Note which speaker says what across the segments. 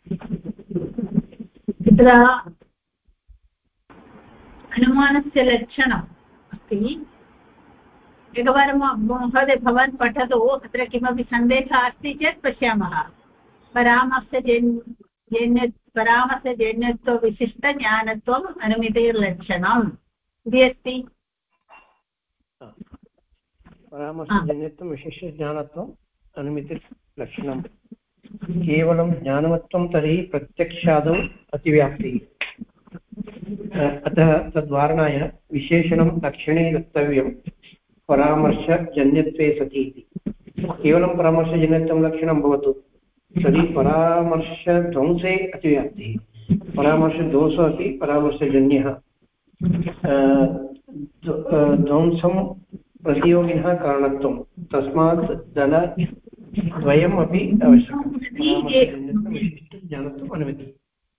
Speaker 1: तत्र अनुमानस्य लक्षणम् अस्ति। एकवारं महोदय भवान् पठतु, अत्र किमपि सन्देहः अस्ति चेत् पश्यामः। परामर्शजन्यत्वविशिष्टज्ञानत्वम् अनुमितिर्लक्षणम् इति अस्ति।
Speaker 2: परामर्शजन्यत्वं विशिष्टज्ञानत्वम् अनुमितिर्लक्षणम्। केवलं ज्ञानवत्वं तर्हि प्रत्यक्षादौ अतिव्याप्तिः। अतः तद्वारणाय विशेषणं लक्षणे वक्तव्यं परामर्शजन्यत्वे सति इति। केवलं परामर्शजन्यत्वं लक्षणं भवतु तर्हि परामर्शध्वंसे अतिव्याप्तिः। परामर्शध्वंसो अपि परामर्शजन्यः। ध्वंसं प्रतियोगिनः कारणत्वं, तस्मात् दलद्वयम् अपि आवश्यकं। परामर्शजन्यत्वं विशिष्टज्ञानत्वम् अनुमितिः।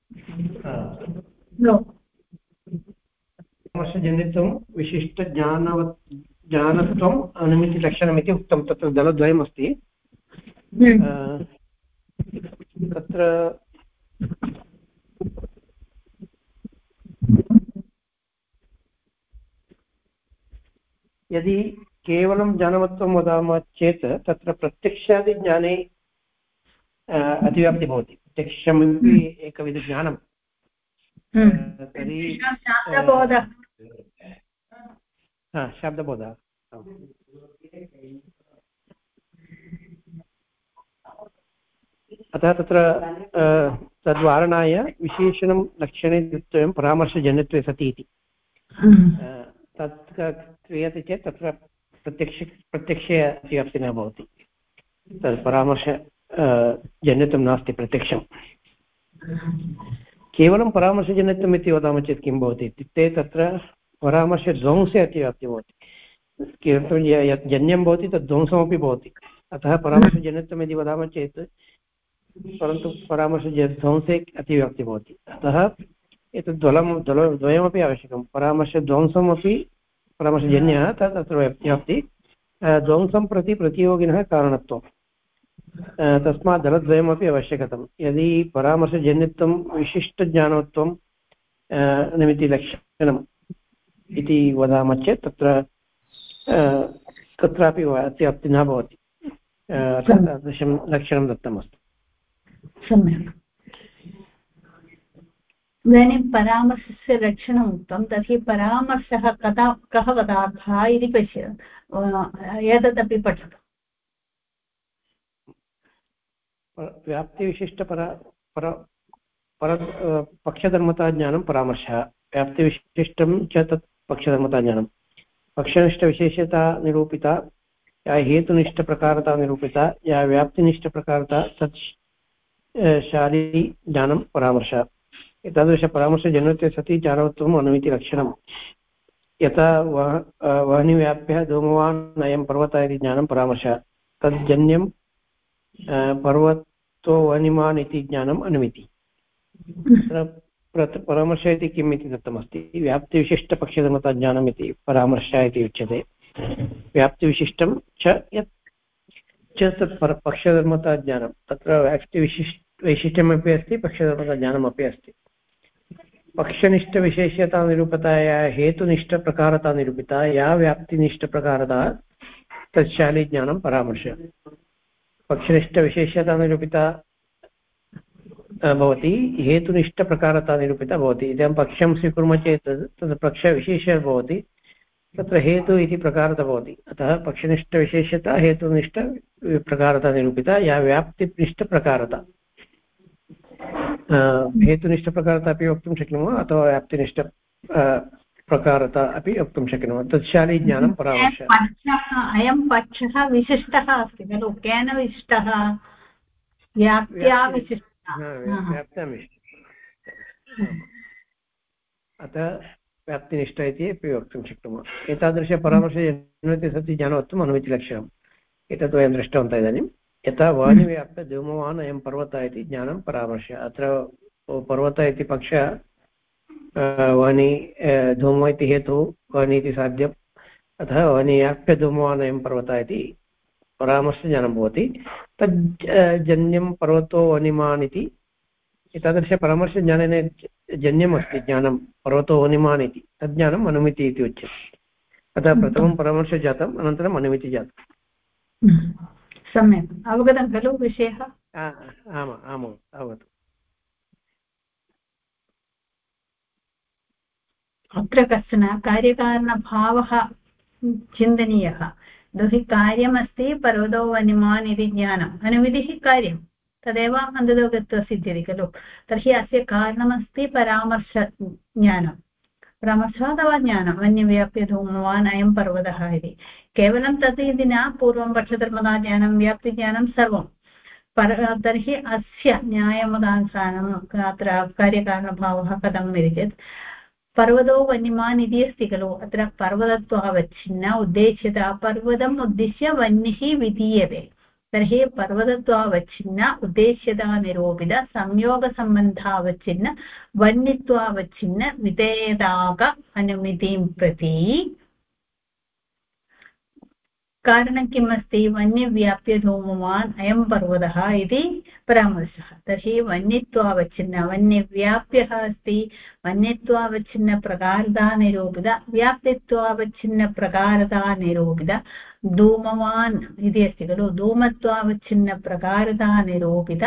Speaker 2: परामर्शजन्यत्वं विशिष्टज्ञानत्वम् अनुमितिलक्षणमिति उक्तं। तत्र दलद्वयमस्ति। तत्र यदि केवलं ज्ञानवत्वं वदामः चेत् तत्र प्रत्यक्षादिज्ञाने अतिव्याप्ति भवति। प्रत्यक्षमपि एकविधज्ञानं। तर्हि शब्दबोधः। अतः तत्र तद्वारणाय विशेषणं लक्षणे द्रष्टव्यं परामर्शजन्यत्वे सति इति। तत् क्रियते चेत् तत्र प्रत्यक्षे अतिव्याप्ति न भवति। तत् परामर्श जन्यत्वं नास्ति प्रत्यक्षं। केवलं परामर्शजन्यत्वम् इति वदामः चेत् किं भवति इत्युक्ते तत्र परामर्शध्वंसे अतिव्याप्तिः भवति। किमर्थं यत् जन्यं भवति तद् ध्वंसमपि भवति। अतः परामर्शजन्यत्वम् इति वदामः चेत् परन्तु परामर्शध्वंसे अतिव्याप्तिः भवति। अतः एतद् द्वयमपि आवश्यकं। परामर्शध्वंसमपि परामर्शजन्यः तत् तत्र व्याप्ति ध्वंसं प्रति प्रतियोगिनः कारणत्वं, तस्मात् दलद्वयमपि आवश्यकं। यदि परामर्शजन्यत्वं विशिष्टज्ञानत्वं निमित्तिलक्षणम् इति वदामः चेत् तत्र तत्रापि अतिव्याप्तिः न भवति। तादृशं लक्षणं दत्तमस्ति।
Speaker 1: सम्यक्। इदानीं परामर्शस्य लक्षणम् उक्तं, तर्हि परामर्शः कः पदार्थः इति पश्य, एतदपि पठतु।
Speaker 2: पक्षधर्मताज्ञानं परामर्शः। व्याप्तिविशिष्टं च तत् पक्षधर्मताज्ञानं। पक्षनिष्ठविशेषता निरूपिता, या हेतुनिष्ठप्रकारता निरूपिता, या व्याप्तिनिष्ठप्रकारता तत् शाली ज्ञानं परामर्शः। एतादृशपरामर्शजन्यत्वे सति ज्ञानवत्वम् अनुमितिलक्षणं। यथा वह्निव्याप्यः धूमवान् अयं पर्वतः इति ज्ञानं परामर्शः। तज्जन्यं पर्वतो वह्निमान् इति ज्ञानम् अनुमिति। परामर्श इति किम् इति दत्तमस्ति। व्याप्तिविशिष्टपक्षधर्मताज्ञानम् इति परामर्शः इति उच्यते। व्याप्तिविशिष्टं च यत् च तत् पक्षधर्मताज्ञानं। तत्र वैशिष्ट्यमपि अस्ति, पक्षधर्मताज्ञानमपि अस्ति। पक्षनिष्ठविशेष्यता या हेतुनिष्ठप्रकारता निरूपिता, या व्याप्तिनिष्ठप्रकारता तत्शाली ज्ञानं परामर्श। पक्षनिष्ठविशेष्यता निरूपिता भवति, हेतुनिष्ठप्रकारता निरूपिता भवति। इदानीं पक्षं स्वीकुर्मः चेत् तद् पक्षविशेषः भवति, तत्र हेतु इति प्रकारता भवति। अतः पक्षनिष्ठविशेषता हेतुनिष्ठप्रकारता निरूपिता, या व्याप्तिनिष्ठप्रकारता। हेतुनिष्ठप्रकारता अपि वक्तुं शक्नुमः अथवा व्याप्तिनिष्ठ प्रकारता अपि वक्तुं शक्नुमः। तत्शाली ज्ञानं परामर्शः।
Speaker 1: अयं पक्षः विशिष्टः अस्ति खलु, केन विशिष्टः? व्याप्त्या विशिष्टः। अतः
Speaker 2: व्याप्तिनिष्ठ इति अपि वक्तुं शक्नुमः। एतादृशपरामर्शजन्यत्वे सति ज्ञानवत्वम् अनुमितिलक्षणम्। एतत् वयं दृष्टवन्तः इदानीं। यथा वाणिव्याप्य धूमवान् अयं पर्वतः इति ज्ञानं परामर्शः। अत्र पर्वतः इति पक्षः, वाणि धूमः इति हेतुः, वाणि इति साध्यम्। अतः वाणिव्याप्य धूमवान् अयं पर्वतः इति परामर्शज्ञानं भवति। तज्जन्यं पर्वतो वह्निमान् इति एतादृशपरामर्शज्ञानेन जन्यमस्ति ज्ञानं पर्वतो वनिमान् इति तज्ज्ञानम् अनुमिति इति उच्यते अतः प्रथमं परामर्शं जातम् अनन्तरम् अनुमिति जातम्
Speaker 1: सम्यक् अवगतं खलु विषयः
Speaker 2: आम् अवगतम्
Speaker 1: अत्र कश्चन कार्यकारणभावः चिन्तनीयः यतोहि कार्यमस्ति पर्वतो वनिमान् इति ज्ञानम् अनुमितिः कार्यं तदेव अन्ततो गत्वा सिद्ध्यति खलु तर्हि अस्य कारणमस्ति परामर्शज्ञानं परामर्शः अथवा ज्ञानं वन्यव्याप्य धूमवान् अयं पर्वतः इति केवलं तत् इति न पूर्वं पक्षधर्मता ज्ञानं व्याप्तिज्ञानं सर्वं तर्हि अस्य न्यायमतानुसारम् अत्र कार्यकारणभावः कथम् इति चेत् पर्वतो वन्यमान् इति अस्ति खलु अत्र पर्वतत्वावच्छिन्न उद्देश्यता पर्वतम् उद्दिश्य वह्निः विधीयते तर्हि पर्वतत्वावच्छिन्न उद्देश्यता निरूपित संयोगसम्बन्धावच्छिन्न वह्नित्वावच्छिन्न विधेयताक अनुमितिं प्रति कारणं किम् अस्ति वह्निव्याप्य धूमवान् अयं पर्वतः इति परामर्शः तर्हि वह्नित्वावच्छिन्न वह्निव्याप्यः अस्ति वह्नित्वावच्छिन्नप्रकारता निरूपित व्याप्तित्वावच्छिन्नप्रकारता निरूपित धूमवान् इति अस्ति खलु धूमत्वावच्छिन्नप्रकारता निरूपित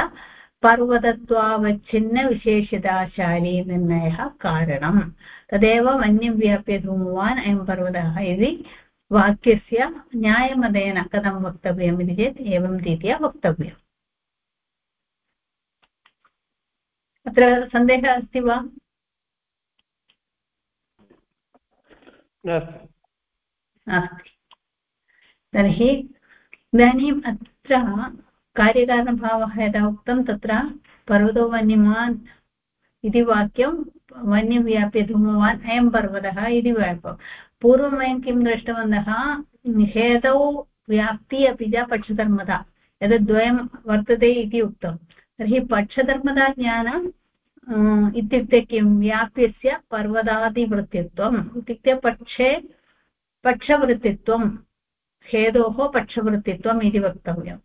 Speaker 1: पर्वतत्वावच्छिन्नविशेषताशाली निर्णयः कारणं तदेव वह्निव्याप्य धूमवान् अयं पर्वतः इति वाक्यस्य न्यायमतेन कथं वक्तव्यम् इति चेत् एवं रीत्या वक्तव्यम् अत्र सन्देहः अस्ति वा नास्ति तर्हि इदानीम् अत्र कार्यकारणभावः यदा उक्तं तत्र पर्वतो वन्यमान् इति वाक्यं वन्यव्याप्य धूमवान् अयं पर्वतः इति वाक्यं पूर्वं वयं किं दृष्टवन्तः हेतौ व्याप्ति अपि च पक्षधर्मता एतद्द्वयं वर्तते इति उक्तं तर्हि पक्षधर्मता ज्ञानम् इत्युक्ते किं व्याप्यस्य पर्वतादिवृत्तित्वम् इत्युक्ते पक्षवृत्तित्वं हेतोः पक्षवृत्तित्वम् इति वक्तव्यम्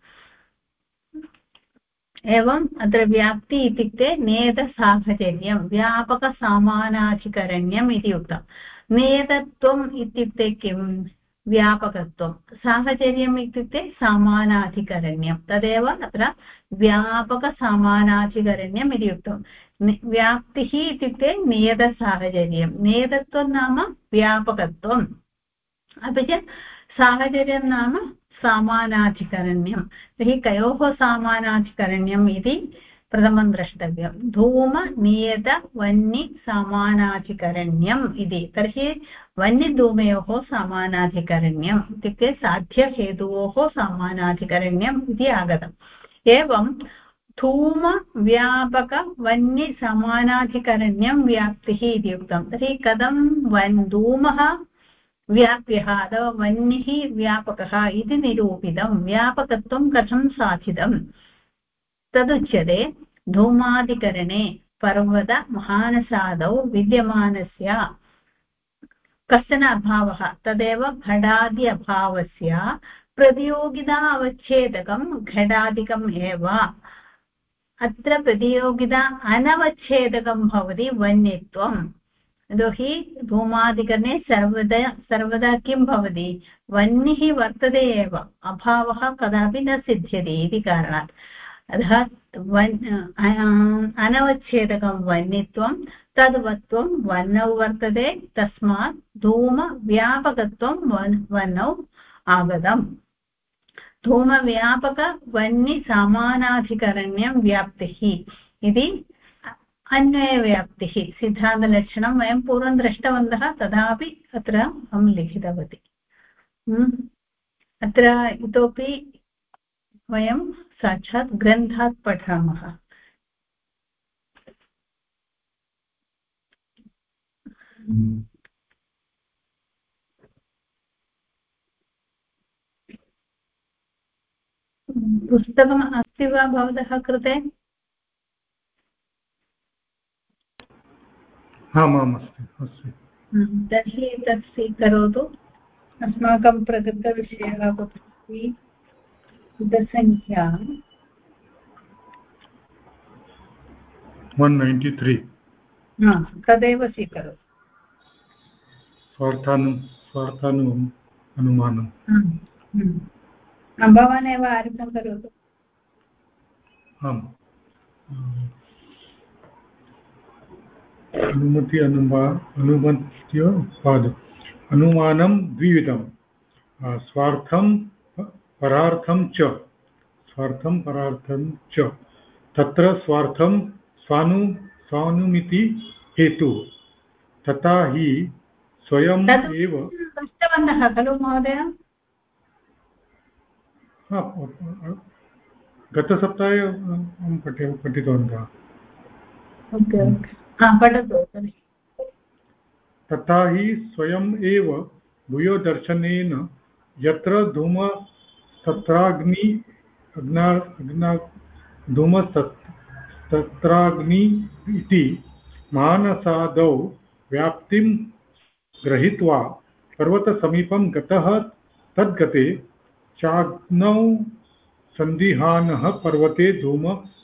Speaker 1: एवम् अत्र व्याप्ति इत्युक्ते नेतसाहचर्यं व्यापकसामानाधिकरण्यम् इति उक्तं नेतत्वम् इत्युक्ते किं व्यापकत्वं साहचर्यम् इत्युक्ते समानाधिकरण्यं तदेव अत्र व्यापकसामानाधिकरण्यम् इति उक्तं व्याप्तिः इत्युक्ते नियतसाहचर्यं नियतत्वं नाम व्यापकत्वम् अपि च साहचर्यं नाम समानाधिकरण्यं तर्हि कयोः समानाधिकरण्यम् इति प्रथमं द्रष्टव्यं धूम नियत वह्नि समानाधिकरण्यम् इति तर्हि वह्निधूमयोः समानाधिकरण्यम् इत्युक्ते साध्यहेतोः समानाधिकरण्यम् इति आगतम् एवं धूम व्यापक वह्नि समानाधिकरण्यं व्याप्तिः इति उक्तं तर्हि कथं धूमः व्याप्यः अथवा वह्निः व्यापकः इति निरूपितं व्यापकत्वं कथं साधितं तदुच्यते धूमादिकरणे पर्वतमहानसादौ विद्यमानस्य कश्चन अभावः तदेव घटादि अभावस्य प्रतियोगिता अवच्छेदकं घटादिकम् एव अत्र प्रतियोगिता अनवच्छेदकं भवति वह्नित्वम् यतोहि धूमादिकरणे सर्वदा किं भवति वह्निः वर्तते एव अभावः कदापि न सिद्ध्यति इति कारणात् अतः अनवच्छेदकं वह्नित्वं तद्वत्त्वं वह्नौ वर्तते तस्मात् धूमव्यापकत्वं वह्नौ आगतम् धूमव्यापकवह्निसमानाधिकरण्यं व्याप्तिः इति अन्वयव्याप्तिः सिद्धान्तलक्षणं वयं पूर्वं दृष्टवन्तः तथापि अत्र अहं लिखितवती अत्र इतोपि वयं साक्षात् ग्रन्थात् पठामः पुस्तकम् अस्ति वा भवतः कृते
Speaker 3: अस्ति
Speaker 1: तर्हि तत् स्वीकरोतु अस्माकं प्रदत्तविषयः भवति पुटसङ्ख्या
Speaker 3: 193
Speaker 1: तदेव स्वीकरोतु
Speaker 3: स्वार्थानुमानम्
Speaker 1: भवान् एव आरम्भं करोतु
Speaker 3: आम् अनुमत्य उत्पाद अनुमानं द्विविधं स्वार्थं परार्थं च तत्र स्वार्थं स्वानुमिति हेतु तथा हि स्वयम् एव
Speaker 1: दृष्टवन्तः खलु महोदय
Speaker 3: गतसप्ताहे पठितवन्तः
Speaker 1: पठतु
Speaker 3: तथा हि स्वयम् एव भूयोदर्शनेन यत्र धूमस्तत्राग्नि इति मानसादौ व्याप्तिं गृहीत्वा पर्वतसमीपं गतः तद्गते चाग्नौ सन्दिहानः पर्वते धूम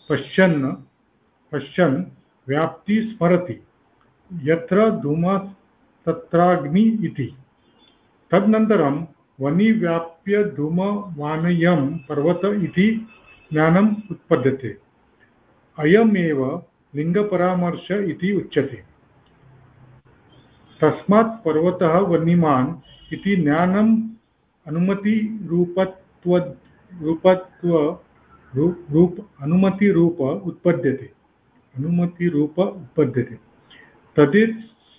Speaker 3: पश्यन् व्याप्ति स्मरति यत्र धूमस्तत्राग्नि इति तदनन्तरं वनिव्याप्य धूमवानयं पर्वत इति ज्ञानम् उत्पद्यते अयमेव लिङ्गपरामर्श इति उच्यते तस्मात् पर्वतः वह्निमान् इति ज्ञानम् अनुमतिरूप उत्पद्यते तदेत्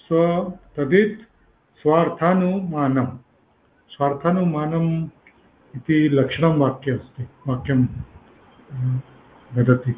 Speaker 3: स्वार्थानुमानम् इति लक्षणं वाक्यं वदति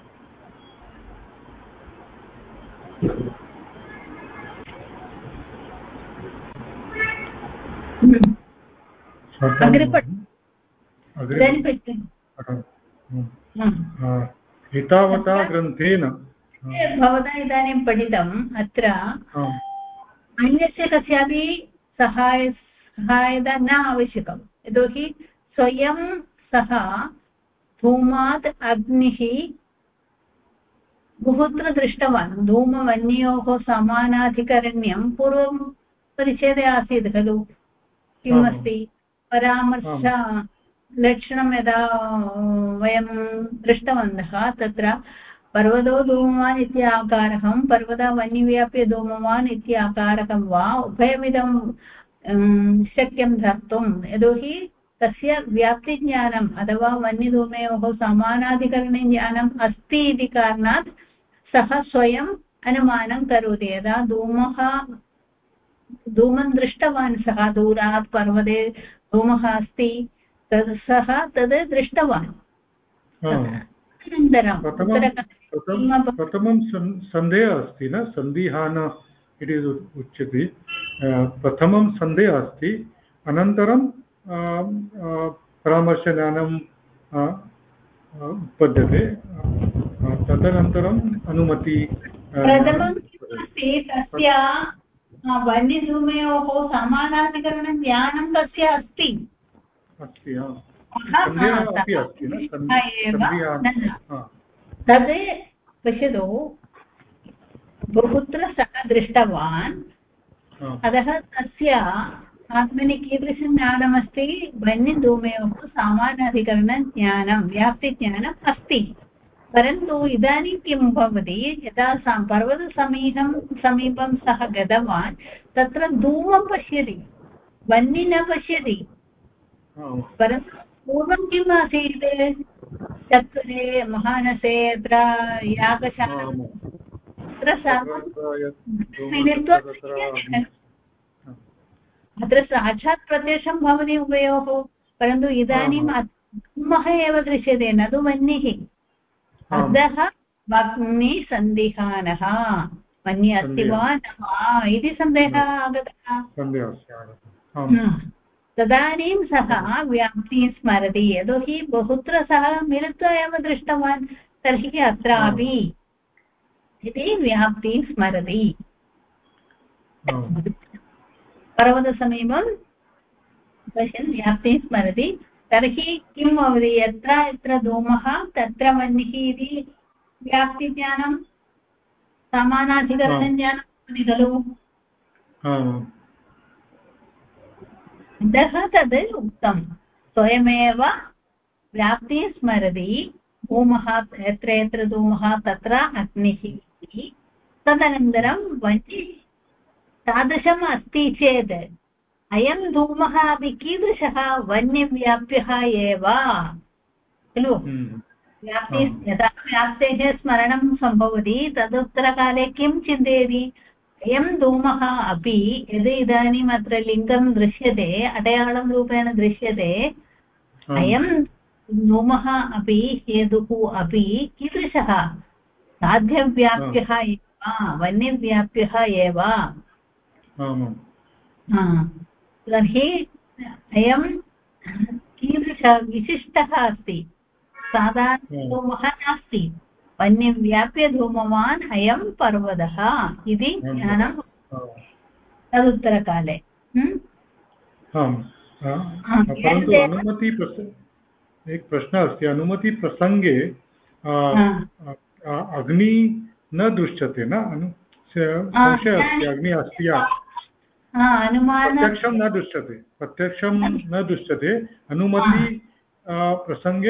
Speaker 3: एतावता ग्रन्थेन
Speaker 1: भवता इदानीं पठितम् अत्र अन्यस्य कस्यापि सहायता न आवश्यकं यतोहि स्वयं सः धूमात् अग्निः बहुत्र दृष्टवान् धूमवन्योः समानाधिकरण्यं पूर्वं परिच्छेदे आसीत् खलु किमस्ति परामर्शलक्षणं यदा वयं दृष्टवन्तः तत्र पर्वतो धूमवान् इत्याकारकं पर्वतः वह्निव्याप्य धूमवान् इत्याकारकं वा उभयमिदं शक्यं धर्तुं यतोहि तस्य व्याप्तिज्ञानम् अथवा वह्निधूमयोः समानाधिकरणज्ञानम् अस्ति इति कारणात् सः स्वयम् अनुमानं करोति यदा धूमं दृष्टवान् सः दूरात् पर्वते धूमः अस्ति सः तद् दृष्टवान्
Speaker 3: प्रथमं सन्देहः अस्ति न सन्दिहान इति उच्यते प्रथमं सन्देहः अस्ति अनन्तरं परामर्शज्ञानम् उत्पद्यते तदनन्तरम् अनुमति
Speaker 1: तस्य वह्निधूमयोः समानाधिकरणज्ञानं तस्य अस्ति तद् पश्यतु बहुत्र सः दृष्टवान् अतः तस्य आत्मनि कीदृशं ज्ञानमस्ति वह्निधूमयोः समानाधिकरणज्ञानं व्याप्तिज्ञानम् अस्ति परन्तु इदानीं किं भवति यदा पर्वतसमीपं सः गतवान् तत्र धूमं पश्यति वह्नि न पश्यति परन्तु पूर्वं किम् आसीत् चत्वरे महानसे अत्र यागशाला अत्र सर्वं मिलित्वा अत्र साक्षात् प्रत्यक्षं भवति उभयोः परन्तु इदानीं धूमः एव दृश्यते न तु वह्निः अतः वह्निसन्दिहानः वह्नि अस्ति वा न वा इति सन्देहः आगतः तदानीं सः व्याप्तिं स्मरति यतोहि बहुत्र सः मिलित्वा एव दृष्टवान् तर्हि अत्रापि इति व्याप्तिं स्मरति पर्वतसमीपं पश्यन् व्याप्तिं स्मरति तर्हि किं भवति यत्र यत्र धूमः तत्र वह्निः इति व्याप्तिज्ञानं समानाधिकरणज्ञानं भवति खलु अतः तद् उक्तं स्वयमेव व्याप्तिः स्मरति धूमः यत्र यत्र धूमः तत्र अग्निः इति तदनन्तरं वह्नि तादृशम् अस्ति चेत् अयं धूमः अपि कीदृशः वह्निव्याप्यः एव खलु यदा व्याप्तेः स्मरणं सम्भवति तदुत्तरकाले किं चिन्तयति अयं धूमः अपि यद् इदानीम् अत्र लिङ्गं दृश्यते अटयाळं रूपेण दृश्यते अयं धूमः अपि हेतुः अपि कीदृशः साध्यव्याप्यः एव वह्निव्याप्यः एव तर्हि अयं कीदृशः विशिष्टः अस्ति साधारणधूमः नास्ति वह्निव्याप्य धूमवान् अयं पर्वतः इति ज्ञानं तदुत्तरकाले
Speaker 3: परन्तु एक प्रश्नः अस्ति अनुमतिप्रसङ्गे अग्नि न दृश्यते न संशयः अस्ति अग्नि अस्ति प्रत्यक्षं न दृश्यते अनुमति प्रसङ्गे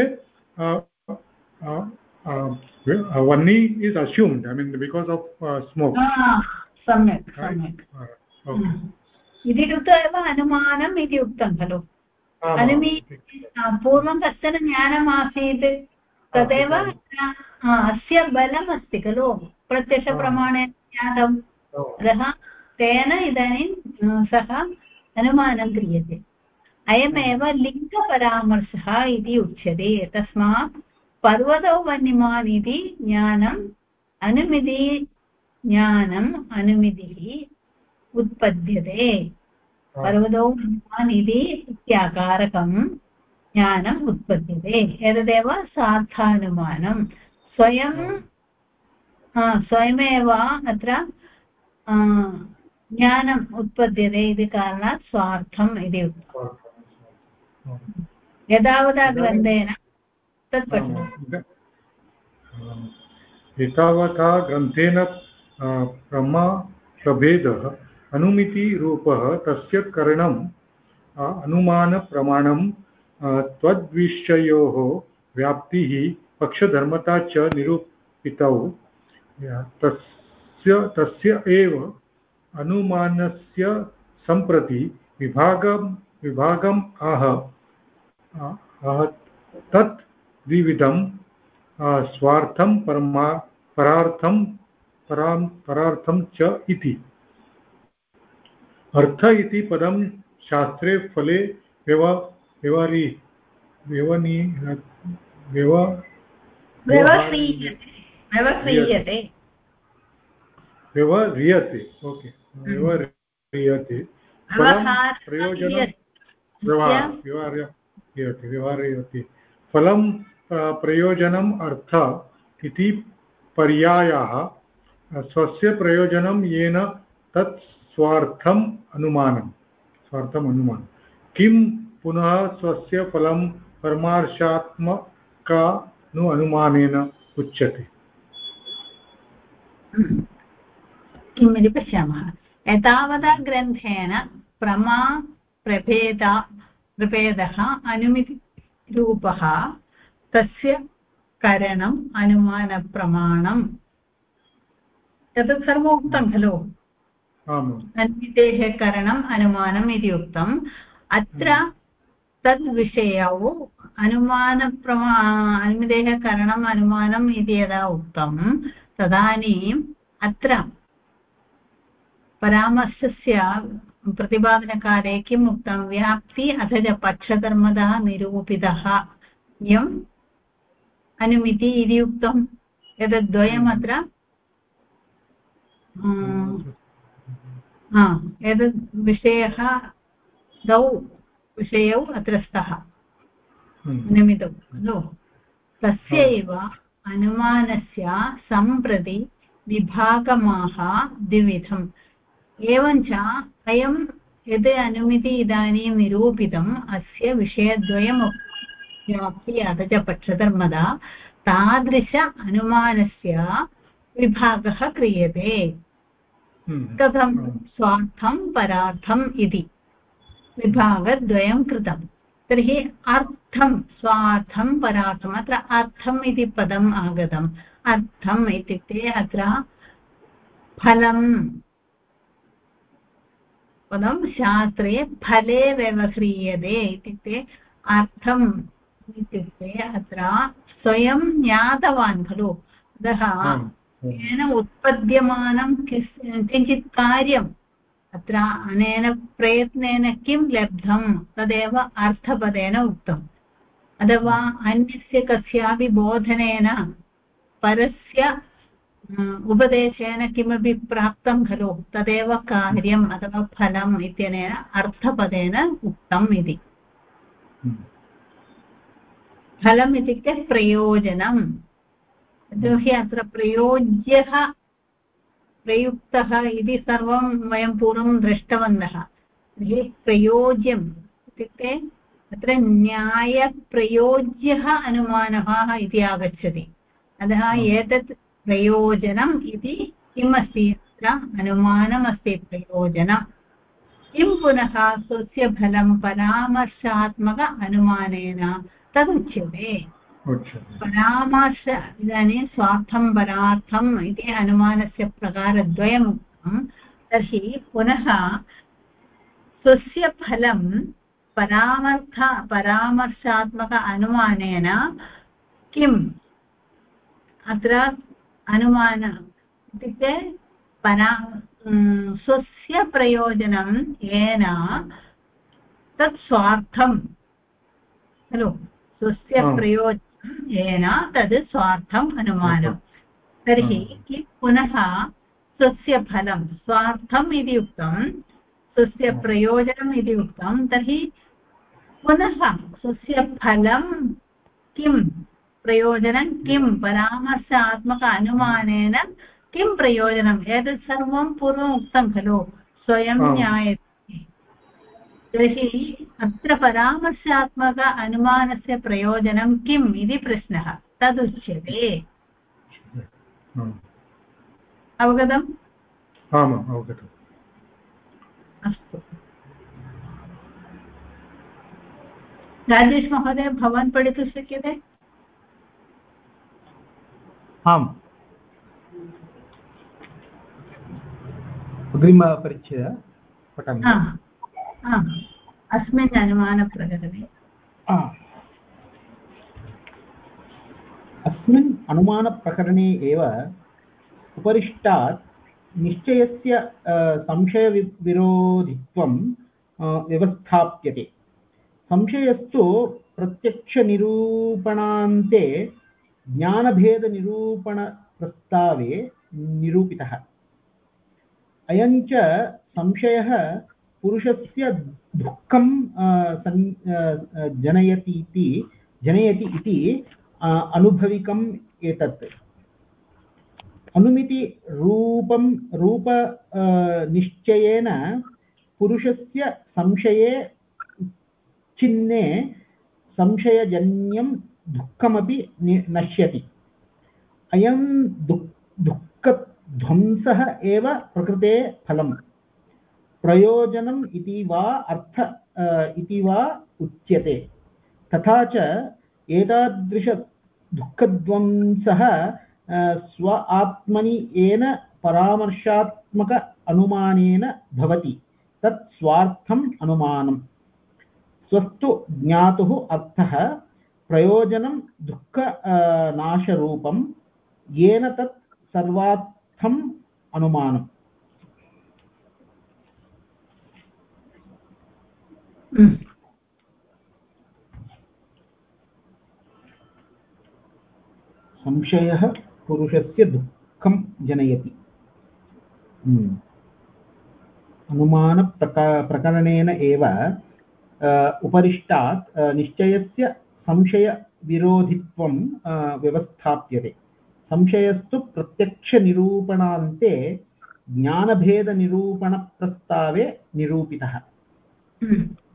Speaker 3: वह्नि is assumed I mean because of smoke
Speaker 1: सम्यक् सम्यक् इति कृत्वा एव अनुमानम् इति उक्तं खलु पूर्वं कश्चन ज्ञानमासीत् तदेव अस्य बलम् अस्ति खलु प्रत्यक्षप्रमाणेन ज्ञातम् अतः तेन इदानीं सः अनुमानं क्रियते अयमेव लिङ्गपरामर्शः इति उच्यते तस्मात् पर्वतो वह्निमान् इति ज्ञानम् अनुमितिः उत्पद्यते पर्वतो वह्निमान् इति इत्याकारकं ज्ञानम् उत्पद्यते एतदेव सार्थानुमानं स्वयमेव अत्र ज्ञानम् उत्पद्यते इति कारणात् स्वार्थम् इति उक्तम् यदावता ग्रन्थेन तत् पठतु
Speaker 3: एतावता ग्रन्थेन प्रभेदः अनुमितिरूपः तस्य करणम् अनुमानप्रमाणं त्वद्विषयोः व्याप्तिः पक्षधर्मता च निरूपितौ तस्य एव अनुमानस्य सम्प्रति विभागम् आह तत् द्विविधं स्वार्थं परार्थं च इति अर्थ इति पदं शास्त्रे फले व्यवह्रियते ओके व्यवह्रियते फलं प्रयोजनं व्यवह्रियते फलं प्रयोजनम् अर्थ इति पर्यायाः स्वस्य प्रयोजनं येन तत् स्वार्थम् अनुमानं किं पुनः स्वस्य फलं परमार्थात्मकानु अनुमानेन उच्यते
Speaker 1: किमिति पश्यामः एतावता ग्रन्थेन प्रभेदः अनुमितिरूपः तस्य करणम् अनुमानप्रमाणम् एतत् सर्वम् उक्तं खलु अनुमितेः करणम् अनुमानम् इति उक्तम् अत्र तद्विषयौ अनुमितेः करणम् अनुमानम् इति यदा उक्तं तदानीम् अत्र परामर्शस्य प्रतिपादनकाले किम् उक्तं व्याप्ति अथ च पक्षधर्मतः निरूपितः इयम् अनुमिति इति उक्तं एतद्द्वयम् अत्र एतद् विषयः द्वौ विषयौ अत्र स्तः अनुमितौ खलु तस्यैव अनुमानस्य सम्प्रति विभागमाह द्विविधम् एवञ्च अयं यद् अनुमिति इदानीं निरूपितम् अस्य विषयद्वयम् व्याप्ति अथ च पक्षधर्मदा तादृश अनुमानस्य विभागः क्रियते कथं स्वार्थं परार्थम् इति विभागद्वयं कृतं तर्हि अर्थं स्वार्थं परार्थम् अत्र अर्थम् इति पदम् आगतम् अर्थम् इत्युक्ते अत्र फलं पदं शास्त्रे फले व्यवह्रियते इत्युक्ते अर्थम् इत्युक्ते अत्र स्वयं ज्ञातवान् खलु अतः येन उत्पद्यमानं किञ्चित् कार्यम् अत्र अनेन प्रयत्नेन किं लब्धं तदेव अर्थपदेन उक्तम् अथवा अन्यस्य कस्यापि बोधनेन परस्य उपदेशेन किमपि प्राप्तं खलु तदेव कार्यम् अथवा फलम् इत्यनेन अर्थपदेन उक्तम् इति फलम् इत्युक्ते प्रयोजनम् यतोहि अत्र प्रयोज्यः प्रयुक्तः इति सर्वं वयं पूर्वं दृष्टवन्तः तर्हि प्रयोज्यम् इत्युक्ते अत्र न्यायप्रयोज्यः अनुमानः इति आगच्छति अतः एतत् प्रयोजनम् इति किम् अस्ति अत्र अनुमानमस्ति प्रयोजनं किं पुनः स्वस्य फलं परामर्शात्मक अनुमानेन तदुच्यते परामर्श इदानीं स्वार्थं परार्थम् इति अनुमानस्य प्रकारद्वयम् उक्तं तर्हि पुनः स्वस्य फलं परामर्शात्मक अनुमानेन किम् अत्र अनुमान इत्युक्ते स्वस्य प्रयोजनं येन तत् स्वार्थं खलु स्वस्य प्रयोजनं येन तद् स्वार्थम् अनुमानं तर्हि किं पुनः स्वस्य फलं स्वार्थम् इति उक्तं स्वस्य प्रयोजनम् इति उक्तं तर्हि पुनः स्वस्य फलं किं प्रयोजनं किं परामर्शात्मक अनुमानेन किं प्रयोजनम् एतत् सर्वं पूर्वम् उक्तं खलु स्वयं ज्ञायते तर्हि अत्र परामर्शात्मक अनुमानस्य प्रयोजनं किम् इति प्रश्नः तदुच्यते अवगतम्
Speaker 3: आमाम् अवगतम्
Speaker 1: अस्तु राजेश महोदय भवान् पठितुं शक्यते
Speaker 4: आम् अग्रिमपरिच्छेद पठामि
Speaker 1: अस्मिन् अनुमानप्रकरणे
Speaker 4: अस्मिन् अनुमानप्रकरणे एव उपरिष्टात् निश्चयस्य संशयविरोधित्वं व्यवस्थाप्यते संशयस्तु प्रत्यक्षनिरूपणान्ते ज्ञानभेदनिरूपणप्रस्तावे निरूपितः अयञ्च संशयः पुरुषस्य दुःखं जनयति इति अनुभविकम् एतत् अनुमिति रूप निश्चयेन पुरुषस्य संशये चिन्ने संशयजन्यं दुःखमपि नश्यति अयं दुःखध्वंसः एव प्रकृते फलम् प्रयोजनम् इति वा अर्थ इति वा उच्यते तथा च एतादृश दुःखध्वंसः स्व आत्मनि येन परामर्शात्मक अनुमानेन भवति तत् स्वार्थम् अनुमानम् स्वस्तु ज्ञातुः अर्थः प्रयोजनं दुःख नाशरूपं येन तत् सर्वार्थम् अनुमानम् संशयः पुरुषस्य दुःखं जनयति अनुमानप्रकरणेन एव उपरिष्टात् निश्चयस्य संशयविरोधित्वं व्यवस्थाप्यते संशयस्तु प्रत्यक्षनिरूपणान्ते ज्ञानभेदनिरूपणप्रस्तावे निरूपितः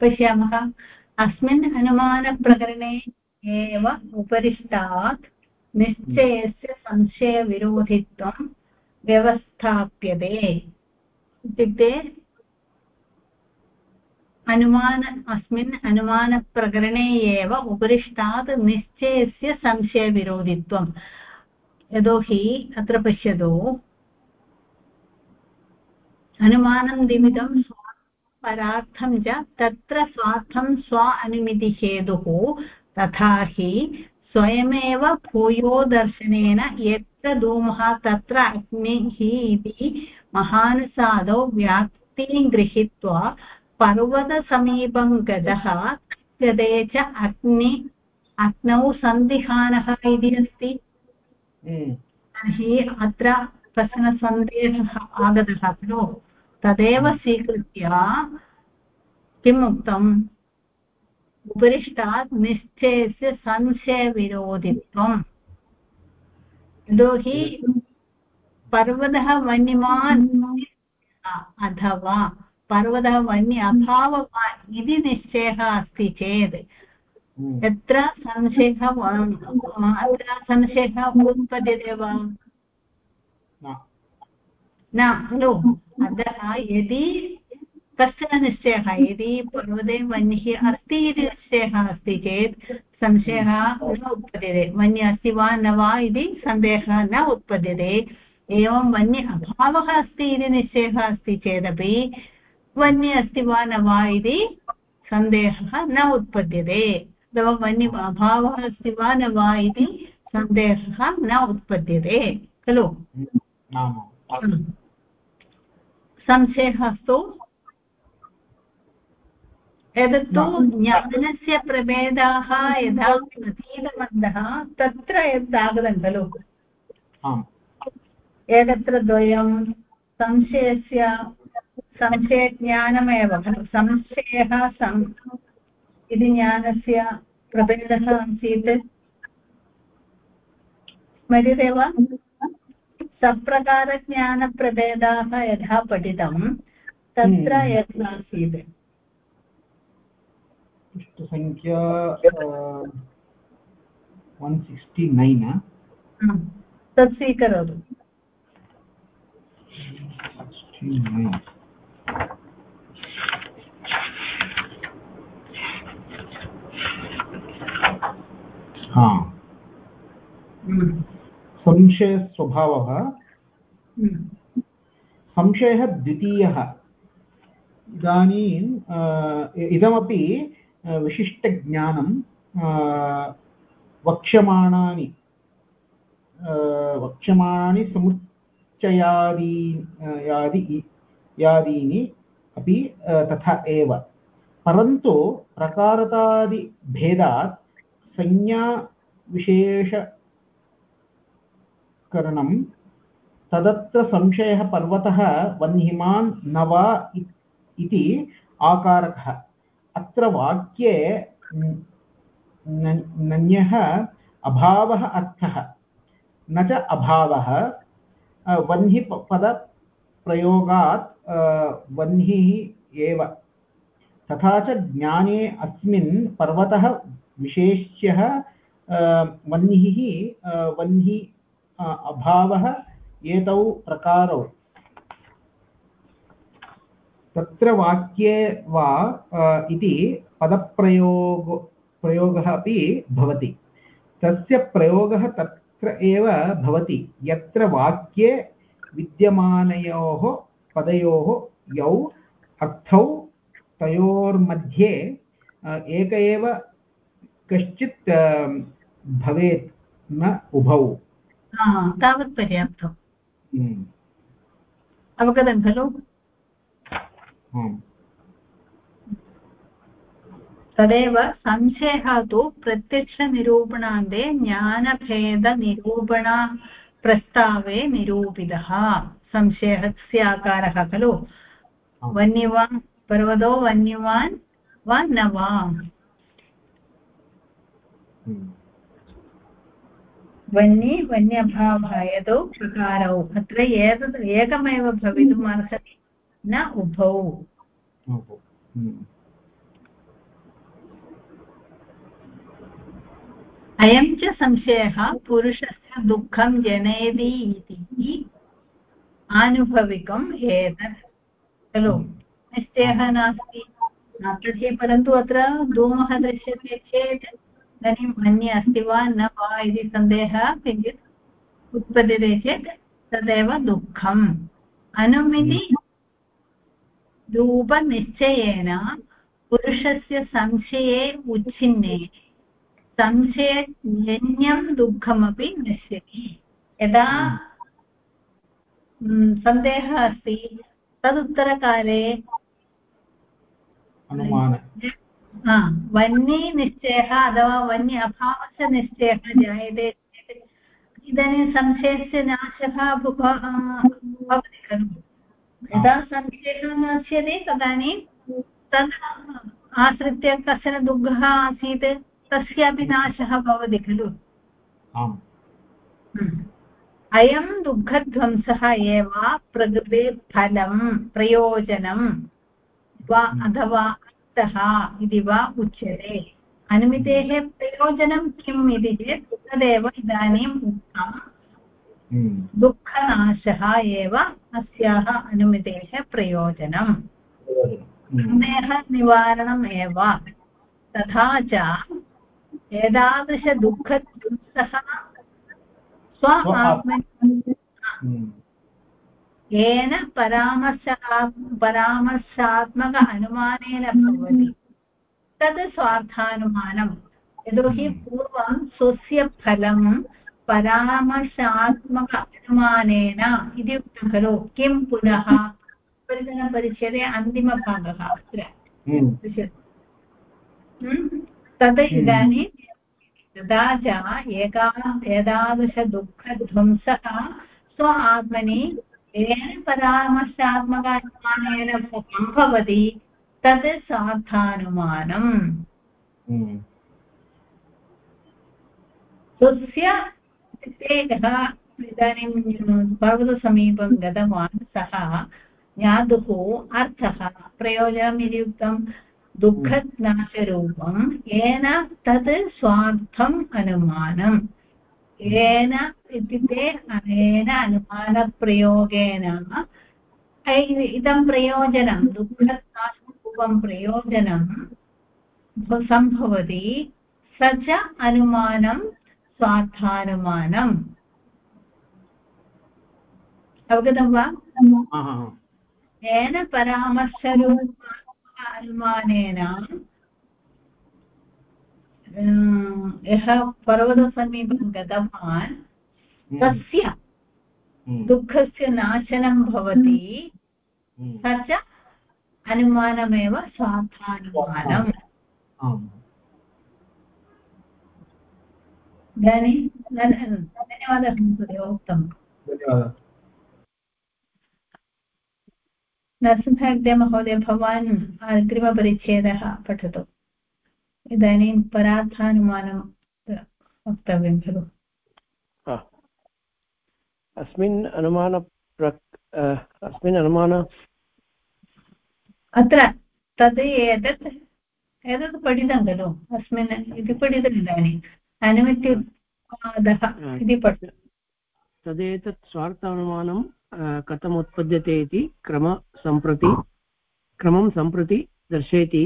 Speaker 1: पश्यामः अस्मिन् अनुमानप्रकरणे एव उपरिष्टात् निश्चयस्य संशयविरोधित्वं व्यवस्थाप्यते इत्युक्ते अस्मिन् अनुमानप्रकरणे एव उपरिष्टात् निश्चयस्य संशयविरोधित्वं यतोहि अत्र पश्यतु अनुमानं निमित्तं परार्थं च तत्र स्वार्थं स्व अनुमितिहेतुः तथा हि स्वयमेव भूयो दर्शनेन यत्र धूमः तत्र अग्निः इति महानुसादौ व्याप्तिं गृहीत्वा पर्वतसमीपं गतः गते च अग्नौ सन्दिहानः इति अस्ति तर्हि अत्र कश्चन सन्देहः आगतः खलु तदेव स्वीकृत्य किम् उक्तम् उपरिष्टात् निश्चयस्य संशयविरोधित्वम् यतोहि पर्वतः वन्यमान् अथवा पर्वतः वन्य अभाववान् इति निश्चयः अस्ति चेत् यत्र संशयः उत्पद्यते वा न खलु अतः यदि कश्चन निश्चयः यदि पर्वते वह्निः अस्ति इति निश्चयः अस्ति चेत् संशयः न उत्पद्यते वह्निः अस्ति वा न वा इति सन्देहः न उत्पद्यते एवं वह्नि अभावः अस्ति इति निश्चयः अस्ति चेदपि वह्निः अस्ति वा न वा इति सन्देहः न उत्पद्यते अथवा वह्नि अभावः अस्ति वा न वा इति सन्देहः न उत्पद्यते खलु संशयस्तु एतत्तु ज्ञानस्य प्रभेदाः यदा प्रतीतवन्तः तत्र यदागतं खलु एकत्र द्वयं संशयज्ञानमेव खलु संशयः इति ज्ञानस्य प्रभेदः आसीत् स्मर्यते वा सप्रकारज्ञानप्रभेदाः यथा पठितं तत्र यत् आसीत्
Speaker 4: पृष्ठसङ्ख्या 169
Speaker 1: तत् स्वीकरोतु
Speaker 4: 69 संशयस्वभावः संशयः द्वितीयः इदानीं इदमपि विशिष्टज्ञानं वक्ष्यमाणानि समुच्चयादीनि अपि तथा एव परन्तु प्रकारतादिभेदात् संज्ञाविशेषकरणं तदत्र संशयः पर्वतः वह्निमान् न वा इति आकारकः अत्र वाक्ये नन्यः अभावः अर्थः न च अभावः वह्निपदप्रयोगात् वह्निः एव तथा च ज्ञाने अस्मिन् पर्वतः विशेष्यः वह्निः अभावः एतौ प्रकारौ तत्र वाक्ये वा इति पदप्रयोगः अपि भवति तस्य प्रयोगः तत्र एव भवति यत्र वाक्ये विद्यमानयोः पदयोः यौ अर्थौ तयोर्मध्ये एक एव कश्चित् भवेत् न उभौ
Speaker 1: तावत् पर्याप्तम् अवगतं खलु तदेव संशयः तु प्रत्यक्षनिरूपणान्ते ज्ञानभेदनिरूपणप्रस्तावे निरूपितः संशयस्य आकारः खलु वन्यवान् पर्वतो वन्यवान् वा न वा वन्यभावः यतो प्रकारौ अत्र एतत् एकमेव भवितुम् अर्हति न उभौ अयं च संशयः पुरुषस्य दुःखं जनयति इति आनुभविकम् एतत् खलु निश्चयः नास्ति तर्हि परन्तु अत्र धूमः दृश्यते चेत् इदानीम् अन्ये अस्ति वा न वा इति सन्देहः किञ्चित् उत्पद्यते चेत् तदेव दुःखम् अनुमिति रूपनिश्चयेन पुरुषस्य संशये उच्छिन्ने संशयजन्यं दुःखमपि नश्यति यदा सन्देहः अस्ति तदुत्तरकाले
Speaker 4: अनुमान
Speaker 1: वह्नि निश्चयः अथवा वह्नि अभावस्य निश्चयः जायते चेत् इदानीं संशयस्य नाशः भवति खलु यदा संशयः नश्यते तदानीं तद् आश्रित्य कश्चन दुःखः आसीत् तस्यापि नाशः भवति खलु अयं दुःखध्वंसः एव प्रकृते फलं प्रयोजनं वा अथवा अर्थः इति वा उच्यते अनुमितेः प्रयोजनं किम् इति चेत् तदेव इदानीम् उक्तं दुःखनाशः एव अस्याः अनुमितेः प्रयोजनं सन्देहनिवारणम् एव तथा च एतादृशदुःखध्वंसः स्व आत्मनि येन परामर्शात्मक अनुमानेन भवति तद् स्वार्थानुमानम् यतोहि पूर्वं स्वस्य फलं परामर्शात्मक अनुमानेन इति उक्तं खलु किं पुनः परिचयपरिच्छेदे अन्तिमभागः अत्र तद् इदानीं तथा च एतादृशदुःखध्वंसः स्व आत्मनि येन परामर्शात्मक अनुमानेन सम्भवति तद् स्वार्थानुमानम् स्वस्य यः इदानीं पर्वतसमीपं गतवान् सः ज्ञातुः अर्थः प्रयोजनम् इति उक्तं दुःखनाशरूपं येन तद् स्वार्थम् अनुमानम् येन इत्युक्ते अनेन अनुमानप्रयोगेन इदं प्रयोजनं दुःखनाशरूपं प्रयोजनं सम्भवति स च अनुमानं स्वार्थानुमानम् अवगतं वा येन परामर्शरूप अनुमानेन यः पर्वतसमीपं गतवान् तस्य दुःखस्य नाशनं भवति स च अनुमानमेव स्वार्थानुमानम् इदानीं धन्यवादः महोदय उक्तम् नरसिंहहेग्डे भवान् अग्रिमपरिच्छेदः पठतु इदानीं परार्थानुमानं वक्तव्यं खलु
Speaker 2: अस्मिन् अनुमान
Speaker 1: अत्र तद् एतत् पठितं खलु अस्मिन् इति पठितम् इदानीम् अनुमित्युत्पादः इति पठितम्
Speaker 2: तदेतत् स्वार्थानुमानं कथम् उत्पद्यते इति क्रमं सम्प्रति दर्शयति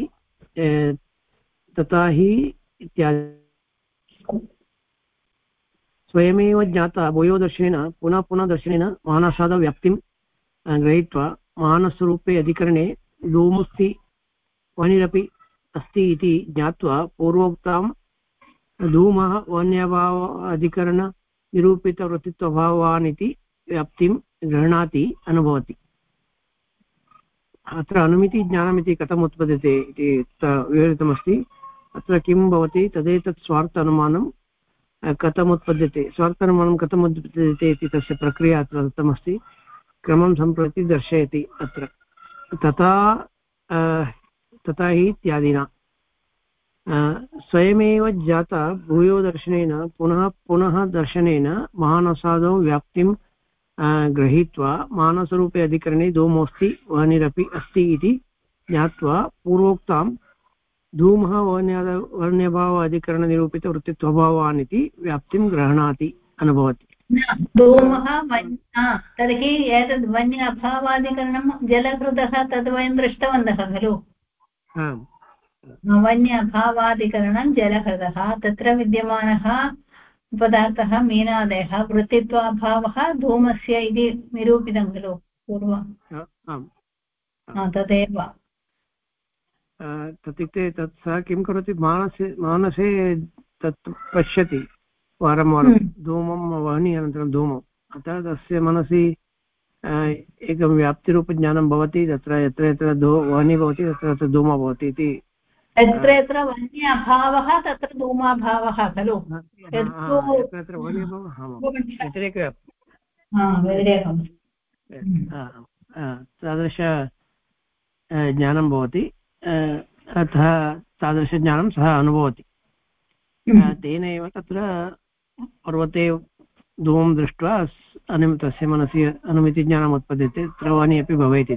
Speaker 2: तथा हि इत्यादि स्वयमेव ज्ञाता भूयो दर्शनेन पुनः पुनः दर्शनेन मानसादव्याप्तिं गृहीत्वा मानसरूपे अधिकरणे धूमस्ति वह्निरपि अस्ति इति ज्ञात्वा पूर्वोक्तां धूमः वह्न्यभाव अधिकरणनिरूपितवृत्तित्वभावान् इति व्याप्तिं गृह्णाति अनुभवति अत्र अनुमिति ज्ञानमिति कथम् उत्पद्यते इति विवृतमस्ति अत्र किं भवति तदेतत् स्वार्थ अनुमानं कथम् उत्पद्यते स्वार्थानुमानं कथम् उत्पद्यते इति तस्य प्रक्रिया अत्र दत्तमस्ति क्रमं सम्प्रति दर्शयति अत्र तथा हि इत्यादिना स्वयमेव जाता भूयो दर्शनेन पुनः पुनः दर्शनेन महानसादौ व्याप्तिं गृहीत्वा मानसरूपे अधिकरणे धूमोऽस्ति वह्निरपि अस्ति इति ज्ञात्वा पूर्वोक्तां धूमः वर्ण्यभाव अधिकरणनिरूपितवृत्तित्वभावान् इति व्याप्तिं गृह्णाति अनुभवति
Speaker 1: धूमः तर्हि एतद् वन्य अभावादिकरणं जलकृतः तद् वयं दृष्टवन्तः खलु वन्य अभावादिकरणं जलकृतः तत्र विद्यमानः पदार्थः मीनादयः वृत्तित्वाभावः धूमस्य इति निरूपितं खलु पूर्वं तदेव
Speaker 2: तत्युक्ते तत् सः किं करोति मानसे तत् पश्यति वारं वारं धूमं वह्नि अनन्तरं धूमम् अतः तस्य मनसि एकं व्याप्तिरूपज्ञानं भवति तत्र यत्र यत्र वह्नि भवति तत्र तत्र धूमः भवति इति
Speaker 1: यत्र यत्र वह्नि अभावः तत्र धूमाभावः खलु
Speaker 2: यत्र वह्नि अभावः तादृश ज्ञानं भवति अतः तादृशज्ञानं सः अनुभवति तेन एव तत्र पर्वते धूमं दृष्ट्वा तस्य मनसि अनुमितिज्ञानम् उत्पद्यते तत्र वाणी अपि भवेत्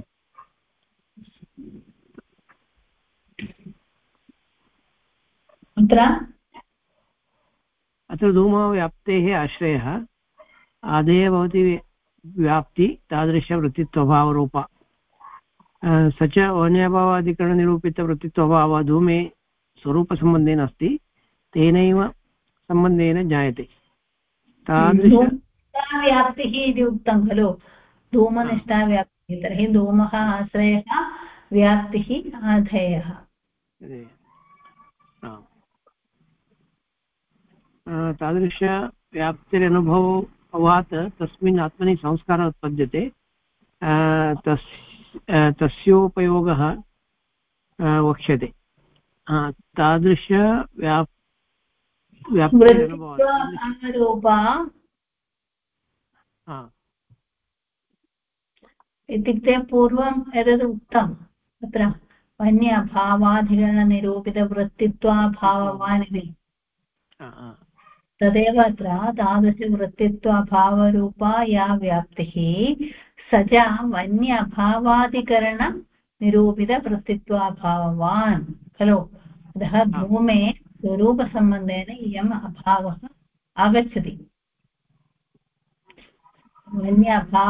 Speaker 2: अत्र धूमव्याप्तेः आश्रयः आदेः भवति व्याप्ति तादृशवृत्तित्वभावरूपा स च वन्यभावादिकरणनिरूपितवृत्तित्वभावः धूमे स्वरूपसम्बन्धेन अस्ति तेनैव सम्बन्धेन ज्ञायते
Speaker 1: तादृशव्याप्तिः इति उक्तं खलु धूमनिष्ठा व्याप्तिः तर्हि धूमः आश्रयः व्याप्तिः आधेयः
Speaker 2: तादृशव्याप्तिरनुभवात् तस्मिन् आत्मनि संस्कारः उत्पद्यते तस्योपयोगः वक्ष्यते तादृश
Speaker 1: व्याप्तिरूपा इत्युक्ते पूर्वम् एतद् उक्तं तत्र वन्य अभावाधिकरणनिरूपितवृत्तित्वाभाववान् इति तदेव अत्र तादृशवृत्तित्वाभावरूपा या व्याप्तिः स च वन्य अभावादिकरणनिरूपितवृत्तित्वाभाववान् खलु अतः धूमे स्वरूपसम्बन्धेन इयम् अभावः आगच्छति वन्य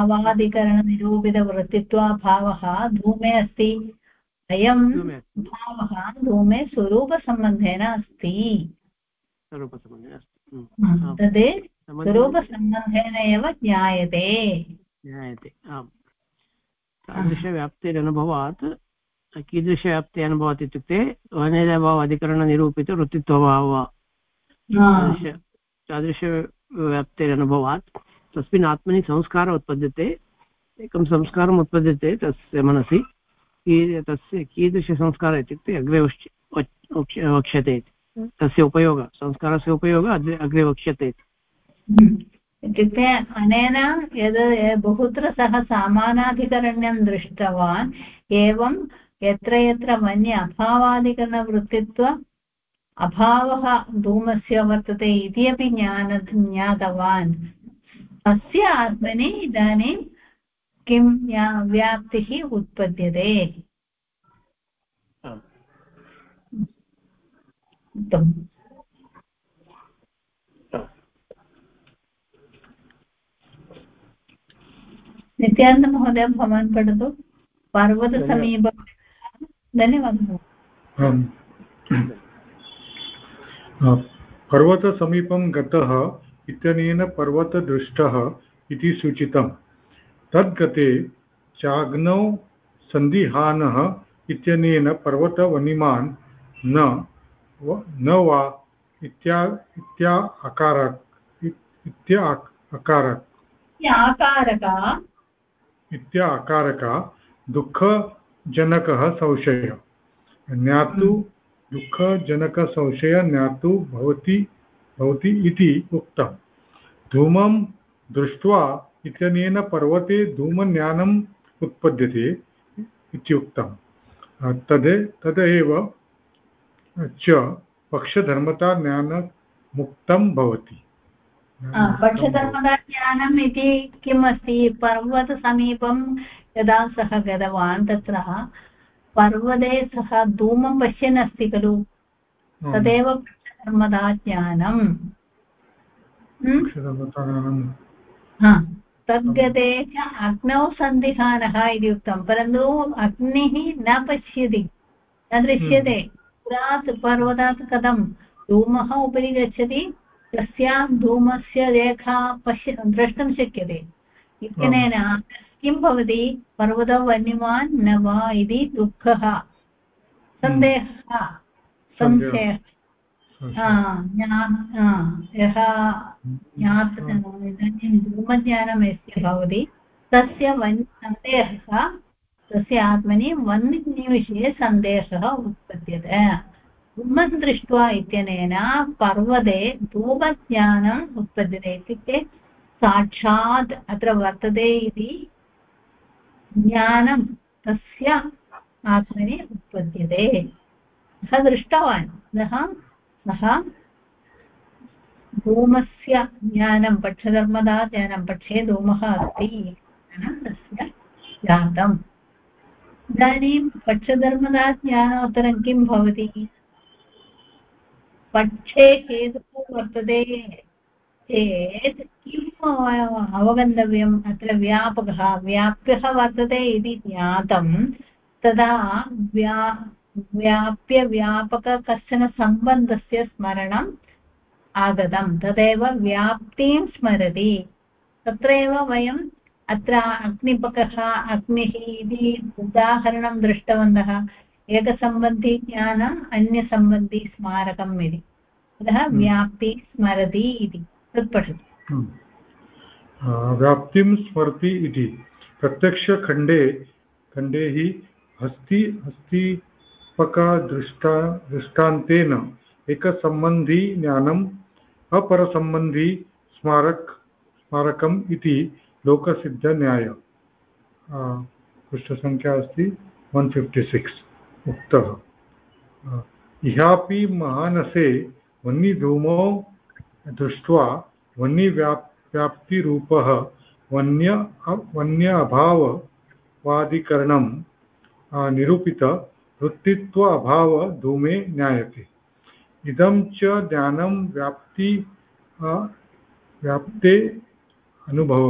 Speaker 1: अभावादिकरणनिरूपितवृत्तित्वाभावः धूमे अस्ति अयं भावः धूमे स्वरूपसम्बन्धेन अस्ति तद् स्वरूपसम्बन्धेन एव ज्ञायते
Speaker 2: आम् तादृशव्याप्तिरनुभवात् कीदृशव्याप्ति अनुभवात् इत्युक्ते वन्यभाव अधिकरणनिरूपितवृत्तित्वभावः तादृशव्याप्तिरनुभवात् तस्मिन् आत्मनि संस्कारः उत्पद्यते एकं संस्कारम् उत्पद्यते तस्य मनसि तस्य कीदृशसंस्कारः इत्युक्ते अग्रे वक्ष्यते तस्य उपयोगः संस्कारस्य उपयोगः अग्रे वक्ष्यते
Speaker 1: इत्युक्ते अनेन यद् बहुत्र सः सामानाधिकरण्यं दृष्टवान् एवं यत्र यत्र वन्य अभावादिकरणवृत्तित्व अभावः धूमस्य वर्तते इति अपि ज्ञातवान् अस्य आत्मनि इदानीं किं व्याप्तिः उत्पद्यते नित्यानन्दमहोदय भवान् पठतु पर्वतसमीपं धन्यवादः
Speaker 3: पर्वतसमीपं गतः इत्यनेन पर्वतदृष्टः इति सूचितं तद्गते चाग्नौ सन्दिहानः इत्यनेन पर्वतवनिमान् न वा इत्याकारक दुःखजनकः संशयः ज्ञातु दुःखजनकसंशयः ज्ञातु भवति इति उक्तम् धूमं दृष्ट्वा इत्यनेन पर्वते धूमज्ञानम् उत्पद्यते इत्युक्तम् तदेव च पक्षधर्मता ज्ञानमुक्तं भवति
Speaker 1: पक्षधर्मता ज्ञानम् इति किम् अस्ति पर्वतसमीपं यदा सः गतवान् तत्र पर्वते सः धूमं पश्यन् अस्ति खलु तदेव पक्षधर्मदा ज्ञानम् तद्गते च अग्नौ सन्दिहानः इति उक्तं परन्तु अग्निः न पश्यति न दृश्यते पुरात् पर्वतात् कथं धूमः उपरि गच्छति तस्यां धूमस्य रेखा द्रष्टुं शक्यते इत्यनेन किं भवति पर्वतो वन्यमान् न वा इति दुःखः सन्देहः संशयः यः इदानीं धूमज्ञानं यस्य भवति तस्य सन्देहः तस्य आत्मनि वह्निविषये सन्देहः उत्पद्यते धूमं दृष्ट्वा इत्यनेन पर्वते धूमज्ञानम् उत्पद्यते इत्युक्ते साक्षात् अत्र वर्तते इति ज्ञानं तस्य आत्मनि उत्पद्यते सः दृष्टवान् सः धूमस्य ज्ञानं पक्षधर्मदा ज्ञानं पक्षे धूमः अस्ति ज्ञानं तस्य जातम् इदानीं पक्षधर्मदा ज्ञानोत्तरं किं भवति पक्षे हेतुः वर्तते चेत् किम् अवगन्तव्यम् अत्र व्यापकः व्याप्यः वर्तते इति ज्ञातं तदा व्याप्यव्यापक कश्चन सम्बन्धस्य स्मरणम् आगतं तदेव व्याप्तिं स्मरति तत्रैव वयम् अत्र अग्निपकः अग्निः इति उदाहरणं दृष्टवन्तः एकसम्बन्धी ज्ञानम् अन्यसम्बन्धी स्मारकम् इति अतः व्याप्ति स्मरति इति तत् पठतु
Speaker 3: व्याप्तिं स्मरति इति प्रत्यक्षखण्डे हि दृष्टान्तेन एकसम्बन्धी ज्ञानम् अपरसम्बन्धी स्मारकम् इति लोकसिद्धन्याय पृष्ठसङ्ख्या अस्ति 156 उक्तः इहापि महानसे वह्निधूमो दृष्ट्वा वह्निव्याप्तिरूपः वन्य अभाववादिकरणं निरूपित वृत्तित्व अभाव धूमे ज्ञायते इदं च ज्ञानं व्याप्ते अनुभव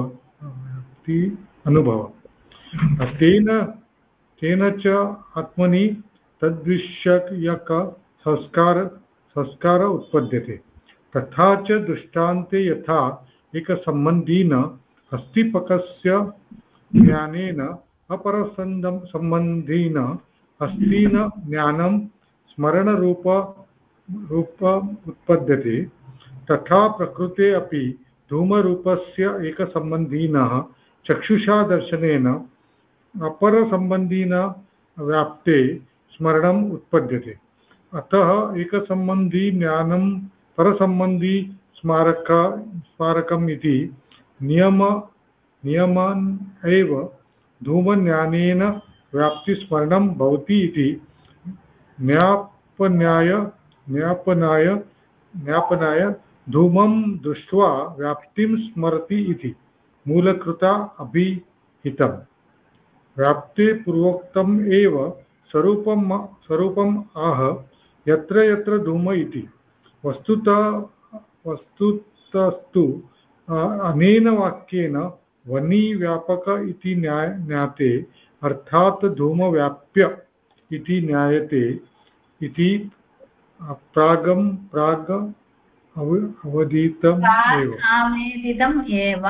Speaker 3: तेन च आत्मनि तद्विषयक संस्कार उत्पद्यते तथा च दृष्टान्ते यथा एकसम्बन्धीन हस्तिपकस्य ज्ञानेन अपरसम्बन्धीन हस्तीन ज्ञानं स्मरणरूप उत्पद्यते तथा प्रकृते अपि धूमरूपस्य एकसम्बन्धिनः चक्षुषा दर्शनेन अपरसम्बन्धिना व्याप्ते स्मरणम् उत्पद्यते अतः एकसम्बन्धी ज्ञानं परसम्बन्धी स्मारकम् इति नियमान् एव धूमज्ञानेन व्याप्तिस्मरणं भवति इति ज्ञापनाय धूमं दृष्ट्वा व्याप्तिं स्मरति इति मूलकृता अभिहितम् व्याप्ते पूर्वोक्तम् एव स्वरूपम् आह यत्र यत्र धूम इति वस्तुतस्तु अनेन वाक्येन वह्निव्यापक इति ज्ञाते अर्थात् धूमव्याप्य इति ज्ञायते इति प्राग अवदितम् एव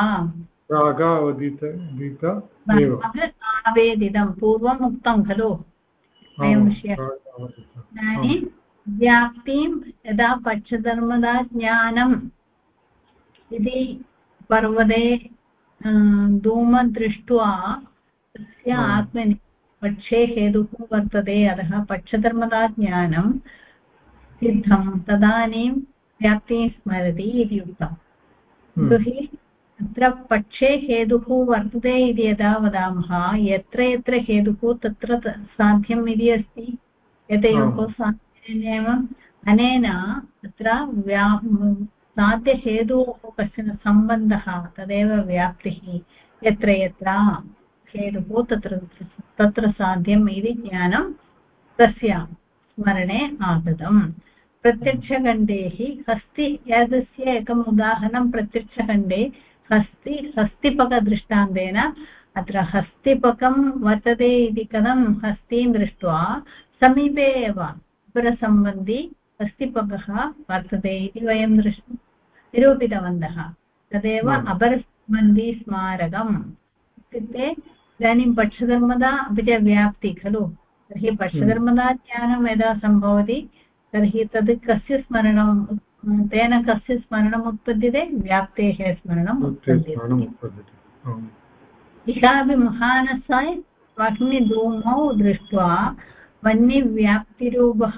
Speaker 1: आवेदितं पूर्वम् उक्तं खलु अयं विषयः इदानीं व्याप्तिं यदा पक्षधर्मदा ज्ञानम् इति पर्वते धूमं दृष्ट्वा तस्य आत्मनि पक्षे हेतुः वर्तते अतः पक्षधर्मदा ज्ञानं सिद्धं तदानीं व्याप्तिं स्मरति इति उक्तम् यतोहि अत्र पक्षे हेतुः वर्तते इति यदा वदामः यत्र यत्र हेतुः तत्र साध्यम् इति अस्ति यतयोः साध्येनैव अनेन तत्र साध्यहेतोः कश्चन सम्बन्धः तदेव व्याप्तिः यत्र यत्र हेतुः तत्र तत्र साध्यम् इति ज्ञानं तस्य स्मरणे आगतम् प्रत्यक्षखण्डे हि हस्ति एतस्य एकम् उदाहरणं प्रत्यक्षखण्डे हस्तिपकदृष्टान्तेन अत्र हस्तिपकं वर्तते इति कथं हस्तीं दृष्ट्वा समीपे एव अपरसम्बन्धी हस्तिपकः वर्तते इति वयं निरूपितवन्तः तदेव अपरसम्बन्धी स्मारकम् इत्युक्ते इदानीं पक्षधर्मदा अपि च व्याप्ति खलु तर्हि पक्षधर्मदा ज्ञानं यदा सम्भवति तर्हि तद् कस्य स्मरणं तेन कस्य स्मरणम् उत्पद्यते व्याप्तेः स्मरणम् उत्पद्यते इहापि महानसाय वह्निधूमौ दृष्ट्वा वह्निव्याप्तिरूपः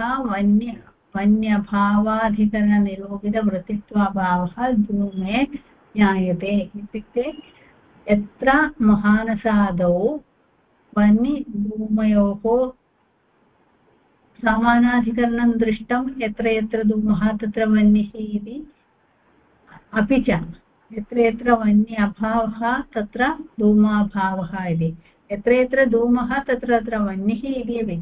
Speaker 1: वन्यभावाधिकरणनिरूपितवृत्तित्वाभावः धूमे ज्ञायते इत्युक्ते यत्र महानसादौ वह्निधूमयोः समानाधिकरणं दृष्टं यत्र यत्र धूमः तत्र वह्निः इति अपि च यत्र यत्र वह्नि अभावः तत्र धूमाभावः इति यत्र यत्र धूमः तत्र तत्र वह्निः इति अपि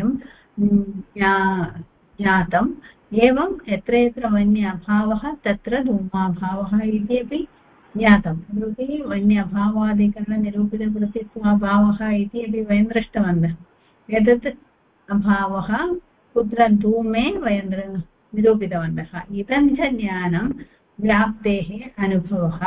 Speaker 1: ज्ञातम् एवं यत्र यत्र वह्नि अभावः तत्र धूमाभावः इति अपि ज्ञातम् इति वह्नि अभावादिकरणनिरूपितवृत्तित्वाभावः इति अपि वयं दृष्टवन्तः एतत् अभावः कुत्र धूमे वयं निरूपितवन्तः इदं च ज्ञानं व्याप्तेः अनुभवः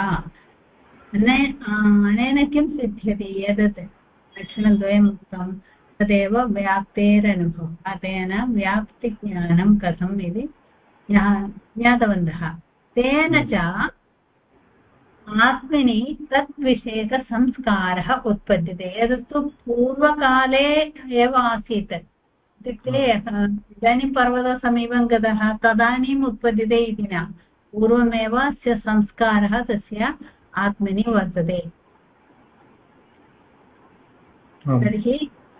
Speaker 1: अनेन किं सिद्ध्यति एतत् लक्षणद्वयम् उक्तं तदेव व्याप्तेरनुभवः तेन व्याप्तिज्ञानं कथम् इति ज्ञातवन्तः तेन च आत्मनि तद्विषयकसंस्कारः उत्पद्यते एतत्तु पूर्वकाले एव आसीत् इत्युक्ते इदानीं पर्वतसमीपं गतः तदानीम् उत्पद्यते इति न पूर्वमेव अस्य संस्कारः तस्य आत्मनि वर्तते तर्हि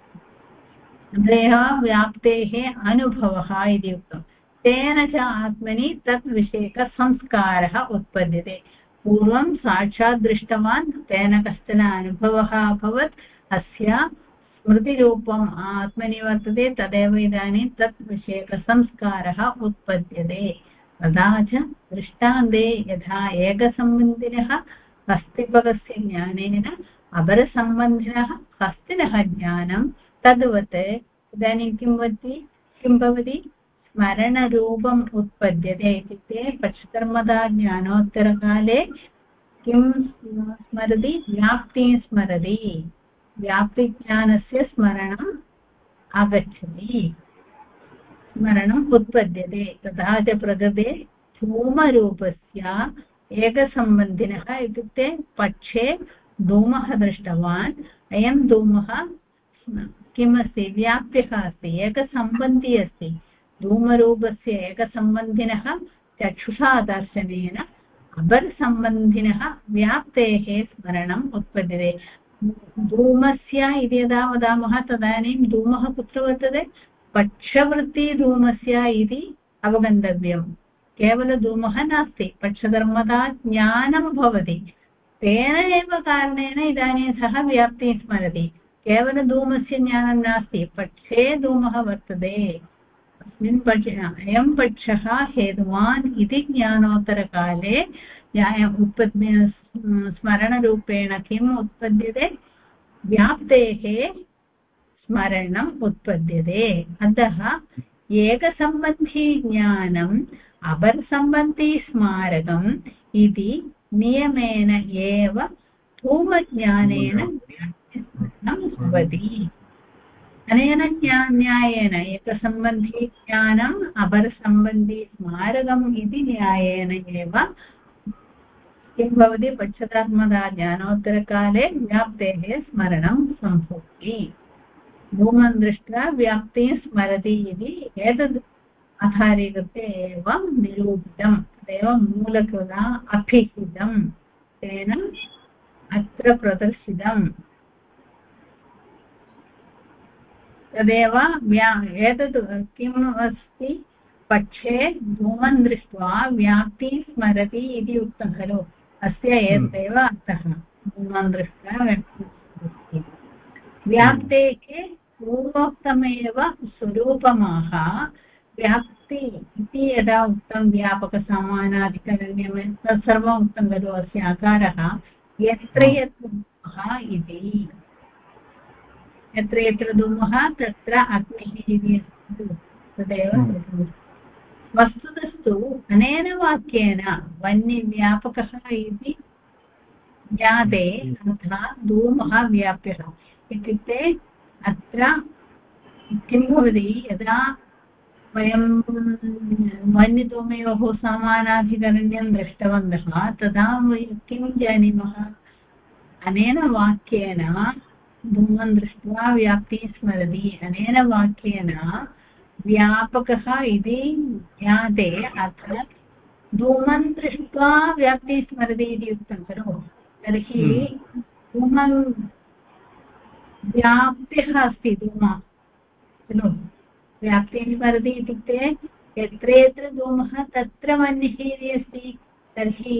Speaker 1: व्याप्तेः अनुभवः इति उक्तं तेन च आत्मनि तद्विषयकसंस्कारः उत्पद्यते पूर्वं साक्षात् दृष्टवान् तेन कश्चन अनुभवः अभवत् अस्य स्मृतिरूपम् आत्मनि वर्तते तदेव इदानीं तत् विषयकसंस्कारः उत्पद्यते तथा च दृष्टान्ते यथा एकसम्बन्धिनः हस्तिपकस्य ज्ञानेन अपरसम्बन्धिनः हस्तिनः ज्ञानं तद्वत् इदानीं किं भवति स्मरणरूपम् उत्पद्यते इत्युक्ते पक्षधर्मदा ज्ञानोत्तरकाले किं स्मरति व्याप्तिं स्मरति व्याप्तिज्ञानस्य स्मरणम् आगच्छति स्मरणम् उत्पद्यते तथा च प्रकृते धूमरूपस्य एकसम्बन्धिनः इत्युक्ते पक्षे धूमः दृष्टवान् अयं धूमः किमस्ति व्याप्यः अस्ति एकसम्बन्धी अस्ति धूमरूपस्य एकसम्बन्धिनः चक्षुषा दर्शनेन अपरसम्बन्धिनः व्याप्तेः स्मरणम् उत्पद्यते धूमस्य इति यदा वदामः तदानीं धूमः कुत्र वर्तते पक्षवृत्तिधूमस्य इति अवगन्तव्यं केवलधूमः नास्ति पक्षधर्मदा ज्ञानं भवति तेन एव कारणेन इदानीं सः व्याप्तिं स्मरति केवलधूमस्य ज्ञानं नास्ति पक्षे धूमः वर्तते अस्मिन् पक्षे अयं पक्षः हेतुवान् इति ज्ञानोत्तरकाले स्मरणरूपेण किम् उत्पद्यते व्याप्तेः स्मरणम् उत्पद्यते अतः एकसम्बन्धी ज्ञानम् अपरसम्बन्धी स्मारकम् इति नियमेन एव धूमज्ञानेन व्याप्तिस्मरणं भवति अनेन न्यायेन एकसम्बन्धी ज्ञानम् अपरसम्बन्धी स्मारकम् इति न्यायेन एव किं भवति पक्षधर्मदा ज्ञानोत्तरकाले व्याप्तेः स्मरणं सम्भवति धूमं दृष्ट्वा व्याप्तिं स्मरति इति एतद् आधारीकृत्य एव निरूपितं तदेव मूलकृता अभिहितं तेन अत्र प्रदर्शितम् तदेव एतद् किम् अस्ति पक्षे धूमं दृष्ट्वा व्याप्तिं स्मरति इति उक्तं खलु अस्य एतदेव अर्थः धूमं दृष्ट्वा व्याप्तेः पूर्वोक्तमेव स्वरूपमाह व्याप्ति इति यदा उक्तं व्यापकसमानाधिकरण्यं तत्सर्वम् उक्तं खलु अस्य आकारः यत्र यत्र धूमः इति यत्र यत्र धूमः तत्र अग्निः इति अस्ति तदेव वस्तुतस्तु अनेन वाक्येन वह्निव्यापकः इति ज्ञाते अर्थात् धूमः व्याप्यः इत्युक्ते अत्र किं भवति यदा वयं वह्निधूमयोः समानाधिकरण्यं दृष्टवन्तः तदा वयं किं जानीमः अनेन वाक्येन धूमं दृष्ट्वा व्याप्तिः स्मरति अनेन वाक्येन व्यापकः इति ज्ञाते अर्थात् धूमं दृष्ट्वा व्याप्तिः स्मरति इति उक्तं खलु तर्हि धूमं व्याप्यः अस्ति धूमः खलु व्याप्तिः स्मरति इत्युक्ते यत्र यत्र धूमः तत्र वह्निः इति अस्ति तर्हि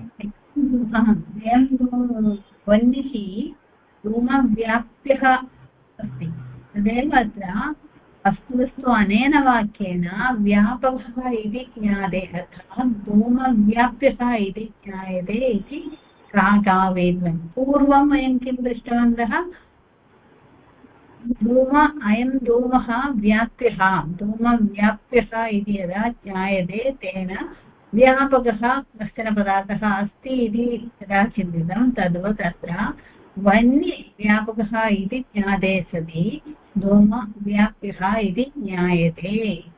Speaker 1: वह्निः धूमव्याप्यः अस्ति तदेव अत्र वस्तुस्तु अनेन वाक्येन व्यापकः इति ज्ञाते अर्थात् धूमव्याप्यः इति ज्ञायते इति प्रागावेद्वन् पूर्वं वयं किं दृष्टवन्तः अयं धूमः व्याप्यः धूमव्याप्यः इति यदा ज्ञायते तेन व्यापकः कश्चन पदार्थः अस्ति इति यदा चिन्तितं तद्वत् अत्र वह्निव्यापकः इति ज्ञाते सति धूमव्याप्यः इति ज्ञायते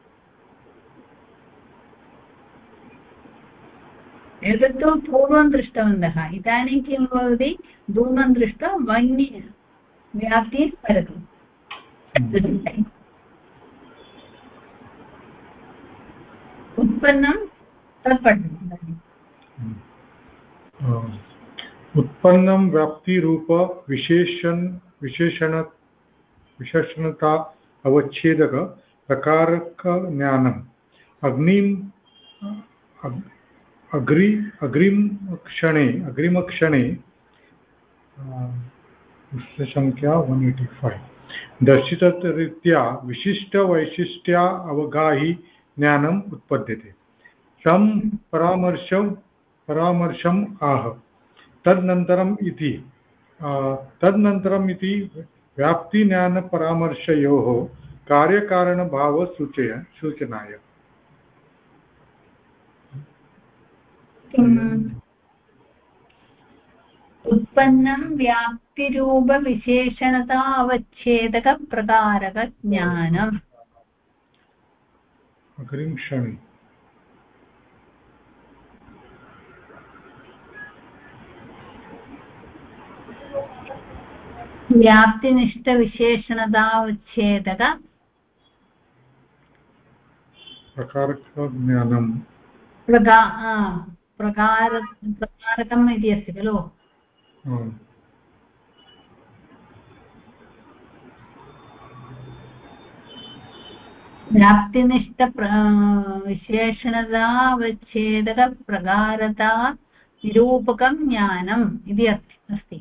Speaker 1: एतत्तु पूर्वं दृष्टवन्तः इदानीं किं भवति धूमं दृष्ट्वा वह्निव्याप्तिः स्मरति उत्पन्नं तत् पठति
Speaker 3: उत्पन्नं व्याप्तिरूप विशेषणता अवच्छेदक प्रकारक ज्ञानम् अग्रिमक्षणे संख्या 185 दर्शितरीत्या विशिष्टवैशिष्ट्या अवगाही ज्ञानम् उत्पद्यते तं परामर्शम् आह तदनन्तरम् इति व्याप्तिज्ञानपरामर्शयोः कार्यकारणभावसूचनाय
Speaker 1: उत्पन्नं व्याप्तिरूपविशेषणता अवच्छेदकप्रकारकज्ञानम्
Speaker 3: अग्रिमक्षणे
Speaker 1: व्याप्तिनिष्ठविशेषणतावच्छेदक
Speaker 3: प्रकारकज्ञानं
Speaker 1: प्रकारकम् इति अस्ति खलु व्याप्तिनिष्ठ विशेषणतावच्छेदकप्रकारता निरूपकं ज्ञानम् इति अस्ति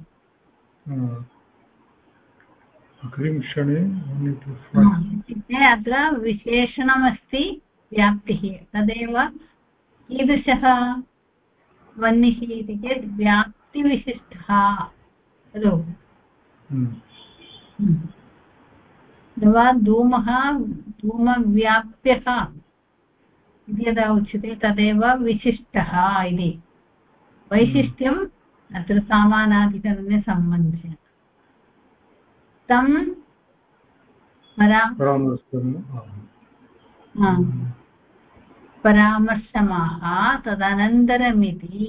Speaker 3: अग्रिमक्षणे
Speaker 1: इत्युक्ते अत्र विशेषणमस्ति व्याप्तिः तदेव कीदृशः वह्निः इति चेत् व्याप्तिविशिष्टः खलु अथवा धूमव्याप्यः इति यदा उच्यते तदेव विशिष्टः इति वैशिष्ट्यम् अत्र समानाधिकरण्यसम्बन्धेन तं परामर्शमाः तदनन्तरमिति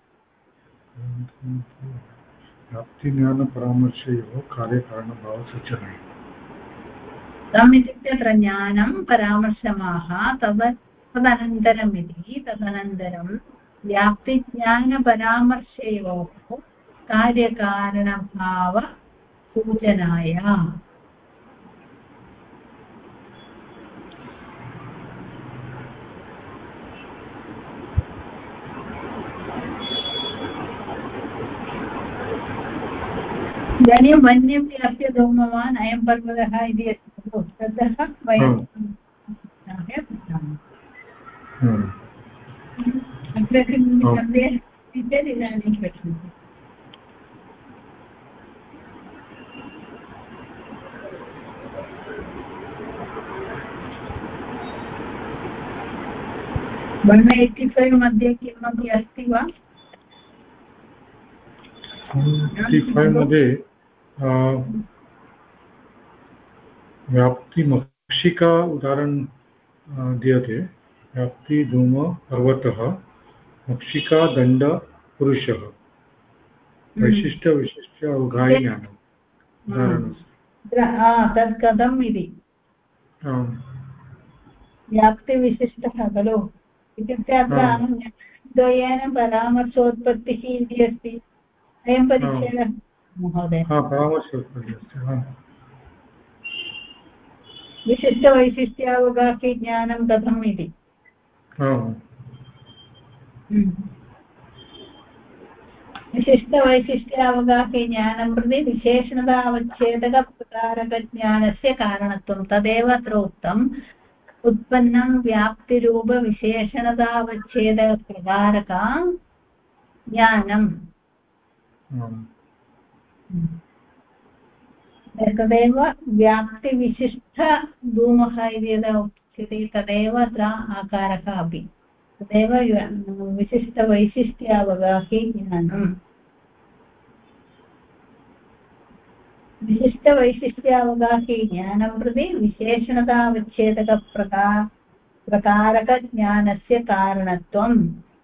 Speaker 3: व्याप्तिज्ञानपरामर्शयोः कार्यकारणभावसूचनाय
Speaker 1: तम् इत्युक्ते अत्र ज्ञानं परामर्शमाः तदनन्तरमिति तदनन्तरं व्याप्तिज्ञानपरामर्शयोः कार्यकारणभावसूचनाय इदानीं वन्यं व्याप्य धूमवान् अयं पर्वतः इति अस्ति खलु ततः वयं अत्र किं सन्देहः अस्ति चेत् इदानीं पश्यन्तु वन 85 मध्ये किमपि अस्ति वा
Speaker 3: 85 मध्ये व्याप्ति मक्षिका उदाहरण दीयते व्याप्ति धूम पर्वतः मक्षिका दण्ड पुरुषः वैशिष्ट्य विशिष्य अवघायि ज्ञानम्
Speaker 1: तत् कथम् इति व्याप्तिविशिष्टः खलु इत्युक्ते अत्र द्वयेन परामर्शोत्पत्तिः इति अस्ति अयं परिच्छेदः महोदय विशिष्टवैशिष्ट्यावगाहि ज्ञानं कथम् इति विशिष्टवैशिष्ट्यावगाहि ज्ञानं प्रति विशेषणतावच्छेदकप्रकारकज्ञानस्य कारणत्वं तदेव अत्र उक्तम् उत्पन्नं व्याप्तिरूपविशेषणतावच्छेदकप्रकारक ज्ञानम् तदेव व्याप्तिविशिष्टधूमः इति यदा उच्यते तदेव अत्र आकारः अपि तदेव विशिष्टवैशिष्ट्यावगाहि ज्ञानम् विशिष्टवैशिष्ट्यावगाहि ज्ञानं प्रति विशेषणतावच्छेदकप्रकारकज्ञानस्य कारणत्वम्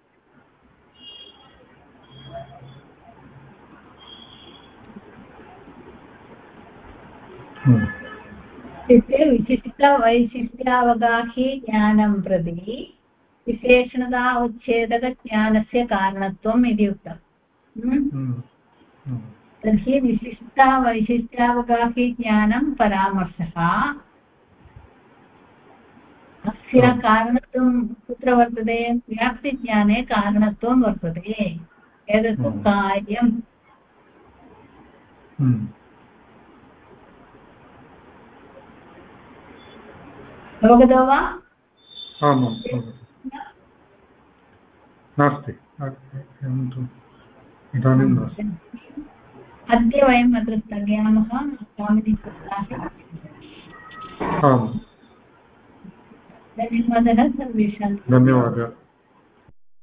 Speaker 1: इत्युक्ते विशिष्टवैशिष्ट्यावगाहि ज्ञानं प्रति विशेषणता उच्छेदकज्ञानस्य कारणत्वम् इति उक्तम् तर्हि विशिष्टवैशिष्ट्यावगाहि ज्ञानं परामर्शः अस्य कारणत्वं कुत्र वर्तते व्याप्तिज्ञाने कारणत्वं वर्तते एतत्तु कार्यम् अवगतो वा
Speaker 3: नास्ति इदानीं नास्ति
Speaker 1: अद्य वयम् अत्र स्थगयामः आगामिनि सप्ताहे धन्यवादः सर्वेषां
Speaker 3: धन्यवादः